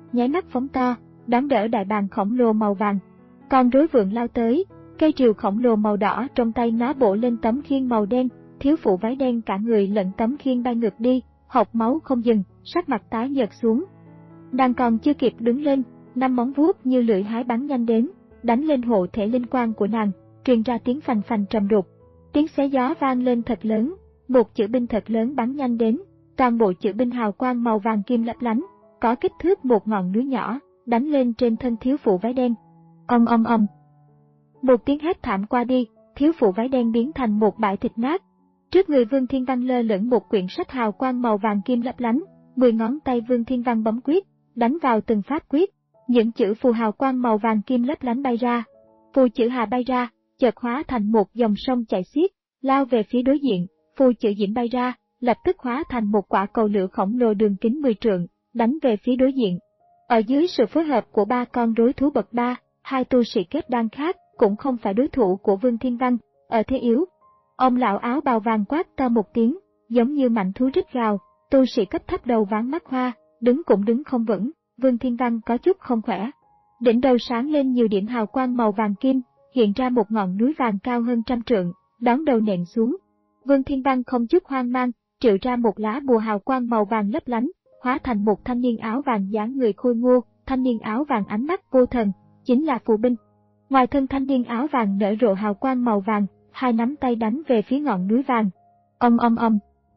nháy mắt phóng to, đón đỡ đại bàng khổng lồ màu vàng. Con rối vượn lao tới, cây rìu khổng lồ màu đỏ trong tay nó bổ lên tấm khiên màu đen, thiếu phụ váy đen cả người lẫn tấm khiên bay ngược đi, hộc máu không dừng, sắc mặt tái nhợt xuống. Nàng còn chưa kịp đứng lên, năm móng vuốt như lưỡi hái bắn nhanh đến, đánh lên hộ thể linh quang của nàng, truyền ra tiếng phành phành trầm đục. Tiếng xé gió vang lên thật lớn, một chữ binh thật lớn bắn nhanh đến, toàn bộ chữ binh hào quang màu vàng kim lấp lánh, có kích thước một ngọn núi nhỏ, đánh lên trên thân thiếu phụ váy đen. Ong ong ong. Một tiếng hét thảm qua đi, thiếu phụ váy đen biến thành một bãi thịt nát. Trước người Vương Thiên Văn lơ lửng một quyển sách hào quang màu vàng kim lấp lánh, mười ngón tay Vương Thiên Văn bấm quyết, đánh vào từng pháp quyết, những chữ phù hào quang màu vàng kim lấp lánh bay ra. Phù chữ Hà bay ra, chợt hóa thành một dòng sông chảy xiết, lao về phía đối diện. Phù chữ Diễm bay ra, lập tức hóa thành một quả cầu lửa khổng lồ đường kính mười trượng, đánh về phía đối diện. Ở dưới sự phối hợp của ba con rối thú bậc ba, hai tu sĩ kết đan khác cũng không phải đối thủ của Vương Thiên Văn. Ở thế yếu, ông lão áo bào vàng quát to một tiếng, giống như mạnh thú rít gào. Tu sĩ cấp thấp đầu ván mắt hoa, đứng cũng đứng không vững. Vương Thiên Văn có chút không khỏe. Đỉnh đầu sáng lên nhiều điểm hào quang màu vàng kim, hiện ra một ngọn núi vàng cao hơn trăm trượng, đón đầu nện xuống. Vương Thiên Văn không chút hoang mang, triệu ra một lá bùa hào quang màu vàng lấp lánh, hóa thành một thanh niên áo vàng dáng người khôi ngô. Thanh niên áo vàng ánh mắt vô thần, chính là phù binh. Ngoài thân thanh niên áo vàng nở rộ hào quang màu vàng, hai nắm tay đánh về phía ngọn núi vàng. Ong ong ong.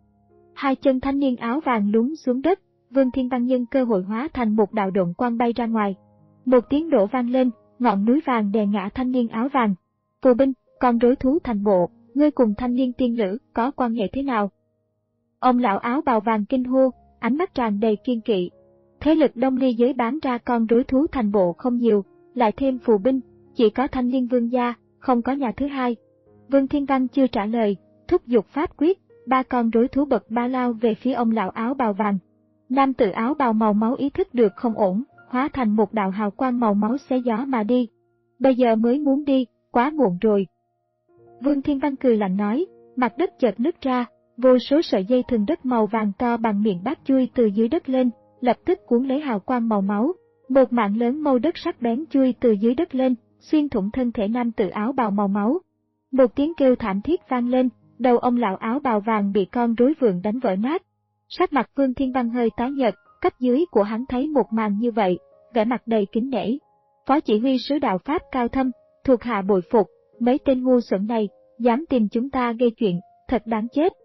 Hai chân thanh niên áo vàng lún xuống đất, Vương Thiên Văn nhân cơ hội hóa thành một đạo độn quang bay ra ngoài. Một tiếng nổ vang lên, ngọn núi vàng đè ngã thanh niên áo vàng. Phù binh, con rối thú thành bộ, ngươi cùng thanh niên tiên nữ có quan hệ thế nào? Ông lão áo bào vàng kinh hô, ánh mắt tràn đầy kiên kỵ. Thế lực đông ly giới bán ra con rối thú thành bộ không nhiều, lại thêm phù binh, chỉ có thanh liên vương gia, không có nhà thứ hai. Vương Thiên Văn chưa trả lời, thúc giục pháp quyết, ba con rối thú bậc ba lao về phía ông lão áo bào vàng. Nam tử áo bào màu máu ý thức được không ổn, hóa thành một đạo hào quang màu máu xé gió mà đi. Bây giờ mới muốn đi, quá muộn rồi. Vương Thiên Văn cười lạnh nói, mặt đất chợt nứt ra, vô số sợi dây thừng đất màu vàng to bằng miệng bát chui từ dưới đất lên, lập tức cuốn lấy hào quang màu máu. Một mạng lớn mâu đất sắc bén chui từ dưới đất lên, xuyên thủng thân thể nam tử áo bào màu máu. Một tiếng kêu thảm thiết vang lên, đầu ông lão áo bào vàng bị con rối vượn đánh vỡ nát. Sắc mặt Vương Thiên Văn hơi tái nhợt, cấp dưới của hắn thấy một màn như vậy, vẻ mặt đầy kính nể. Phó chỉ huy sứ đạo pháp cao thâm, thuộc hạ bội phục, mấy tên ngu xuẩn này, dám tìm chúng ta gây chuyện, thật đáng chết.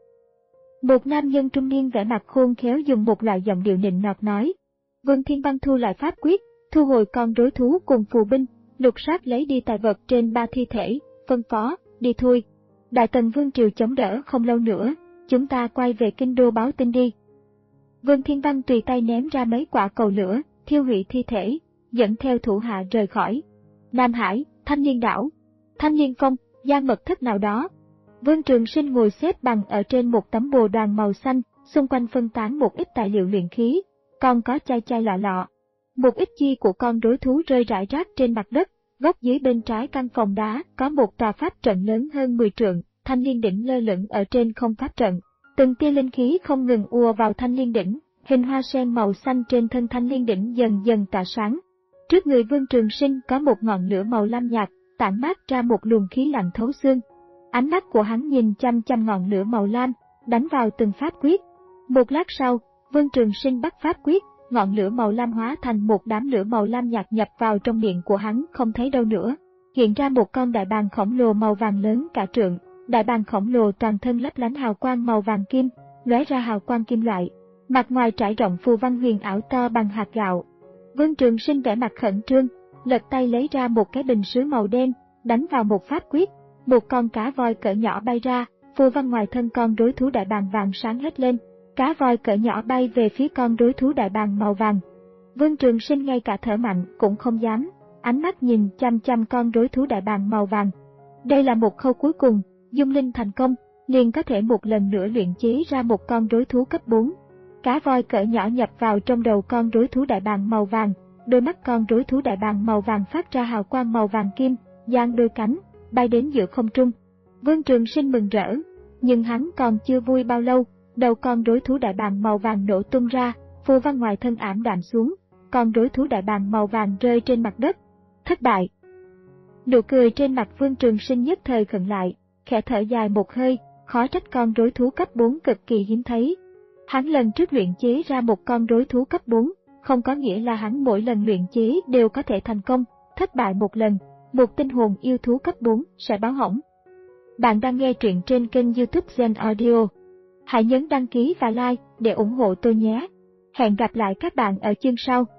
Một nam nhân trung niên vẻ mặt khôn khéo dùng một loại giọng điệu nịnh nọt nói. Vương Thiên Văn thu lại pháp quyết, thu hồi con rối thú cùng phù binh, lục soát lấy đi tài vật trên ba thi thể, phân phó, đi thôi. Đại Tần Vương Triều chống đỡ không lâu nữa, chúng ta quay về kinh đô báo tin đi. Vương Thiên Văn tùy tay ném ra mấy quả cầu lửa, thiêu hủy thi thể, dẫn theo thủ hạ rời khỏi. Nam Hải, Thanh Liên đảo, Thanh Liên Phong, Giang Mật Thất nào đó. Vương Trường Sinh ngồi xếp bằng ở trên một tấm bồ đoàn màu xanh, xung quanh phân tán một ít tài liệu luyện khí, còn có chai chai lọ lọ. Một ít chi của con rối thú rơi rải rác trên mặt đất, góc dưới bên trái căn phòng đá có một tòa pháp trận lớn hơn mười trượng, thanh liên đỉnh lơ lửng ở trên không pháp trận. Từng tia linh khí không ngừng ùa vào thanh liên đỉnh, hình hoa sen màu xanh trên thân thanh liên đỉnh dần dần tỏa sáng. Trước người Vương Trường Sinh có một ngọn lửa màu lam nhạt, tản mát ra một luồng khí lạnh thấu xương. Ánh mắt của hắn nhìn chăm chăm ngọn lửa màu lam, đánh vào từng pháp quyết. Một lát sau, Vương Trường Sinh bắt pháp quyết, ngọn lửa màu lam hóa thành một đám lửa màu lam nhạt nhập vào trong miệng của hắn không thấy đâu nữa. Hiện ra một con đại bàng khổng lồ màu vàng lớn cả trượng, đại bàng khổng lồ toàn thân lấp lánh hào quang màu vàng kim, lóe ra hào quang kim loại. Mặt ngoài trải rộng phù văn huyền ảo to bằng hạt gạo. Vương Trường Sinh vẻ mặt khẩn trương, lật tay lấy ra một cái bình sứ màu đen, đánh vào một pháp quyết, một con cá voi cỡ nhỏ bay ra, phù văn ngoài thân con rối thú đại bàng vàng sáng hết lên. Cá voi cỡ nhỏ bay về phía con rối thú đại bàng màu vàng. Vương Trường Sinh ngay cả thở mạnh cũng không dám, ánh mắt nhìn chăm chăm con rối thú đại bàng màu vàng. Đây là một khâu cuối cùng, dung linh thành công, liền có thể một lần nữa luyện chế ra một con rối thú cấp bốn. Cá voi cỡ nhỏ nhập vào trong đầu con rối thú đại bàng màu vàng, đôi mắt con rối thú đại bàng màu vàng phát ra hào quang màu vàng kim, giang đôi cánh, bay đến giữa không trung. Vương Trường Sinh mừng rỡ, nhưng hắn còn chưa vui bao lâu, đầu con rối thú đại bàng màu vàng nổ tung ra, phù văn ngoài thân ảm đạm xuống, con rối thú đại bàng màu vàng rơi trên mặt đất. Thất bại. Nụ cười trên mặt Vương Trường Sinh nhất thời khựng lại, khẽ thở dài một hơi, khó trách con rối thú cấp bốn cực kỳ hiếm thấy. Hắn lần trước luyện chế ra một con rối thú cấp bốn, không có nghĩa là hắn mỗi lần luyện chế đều có thể thành công, thất bại một lần, một tinh hồn yêu thú cấp bốn sẽ báo hỏng. Bạn đang nghe truyện trên kênh YouTube Zen Audio. Hãy nhấn đăng ký và like để ủng hộ tôi nhé. Hẹn gặp lại các bạn ở chương sau.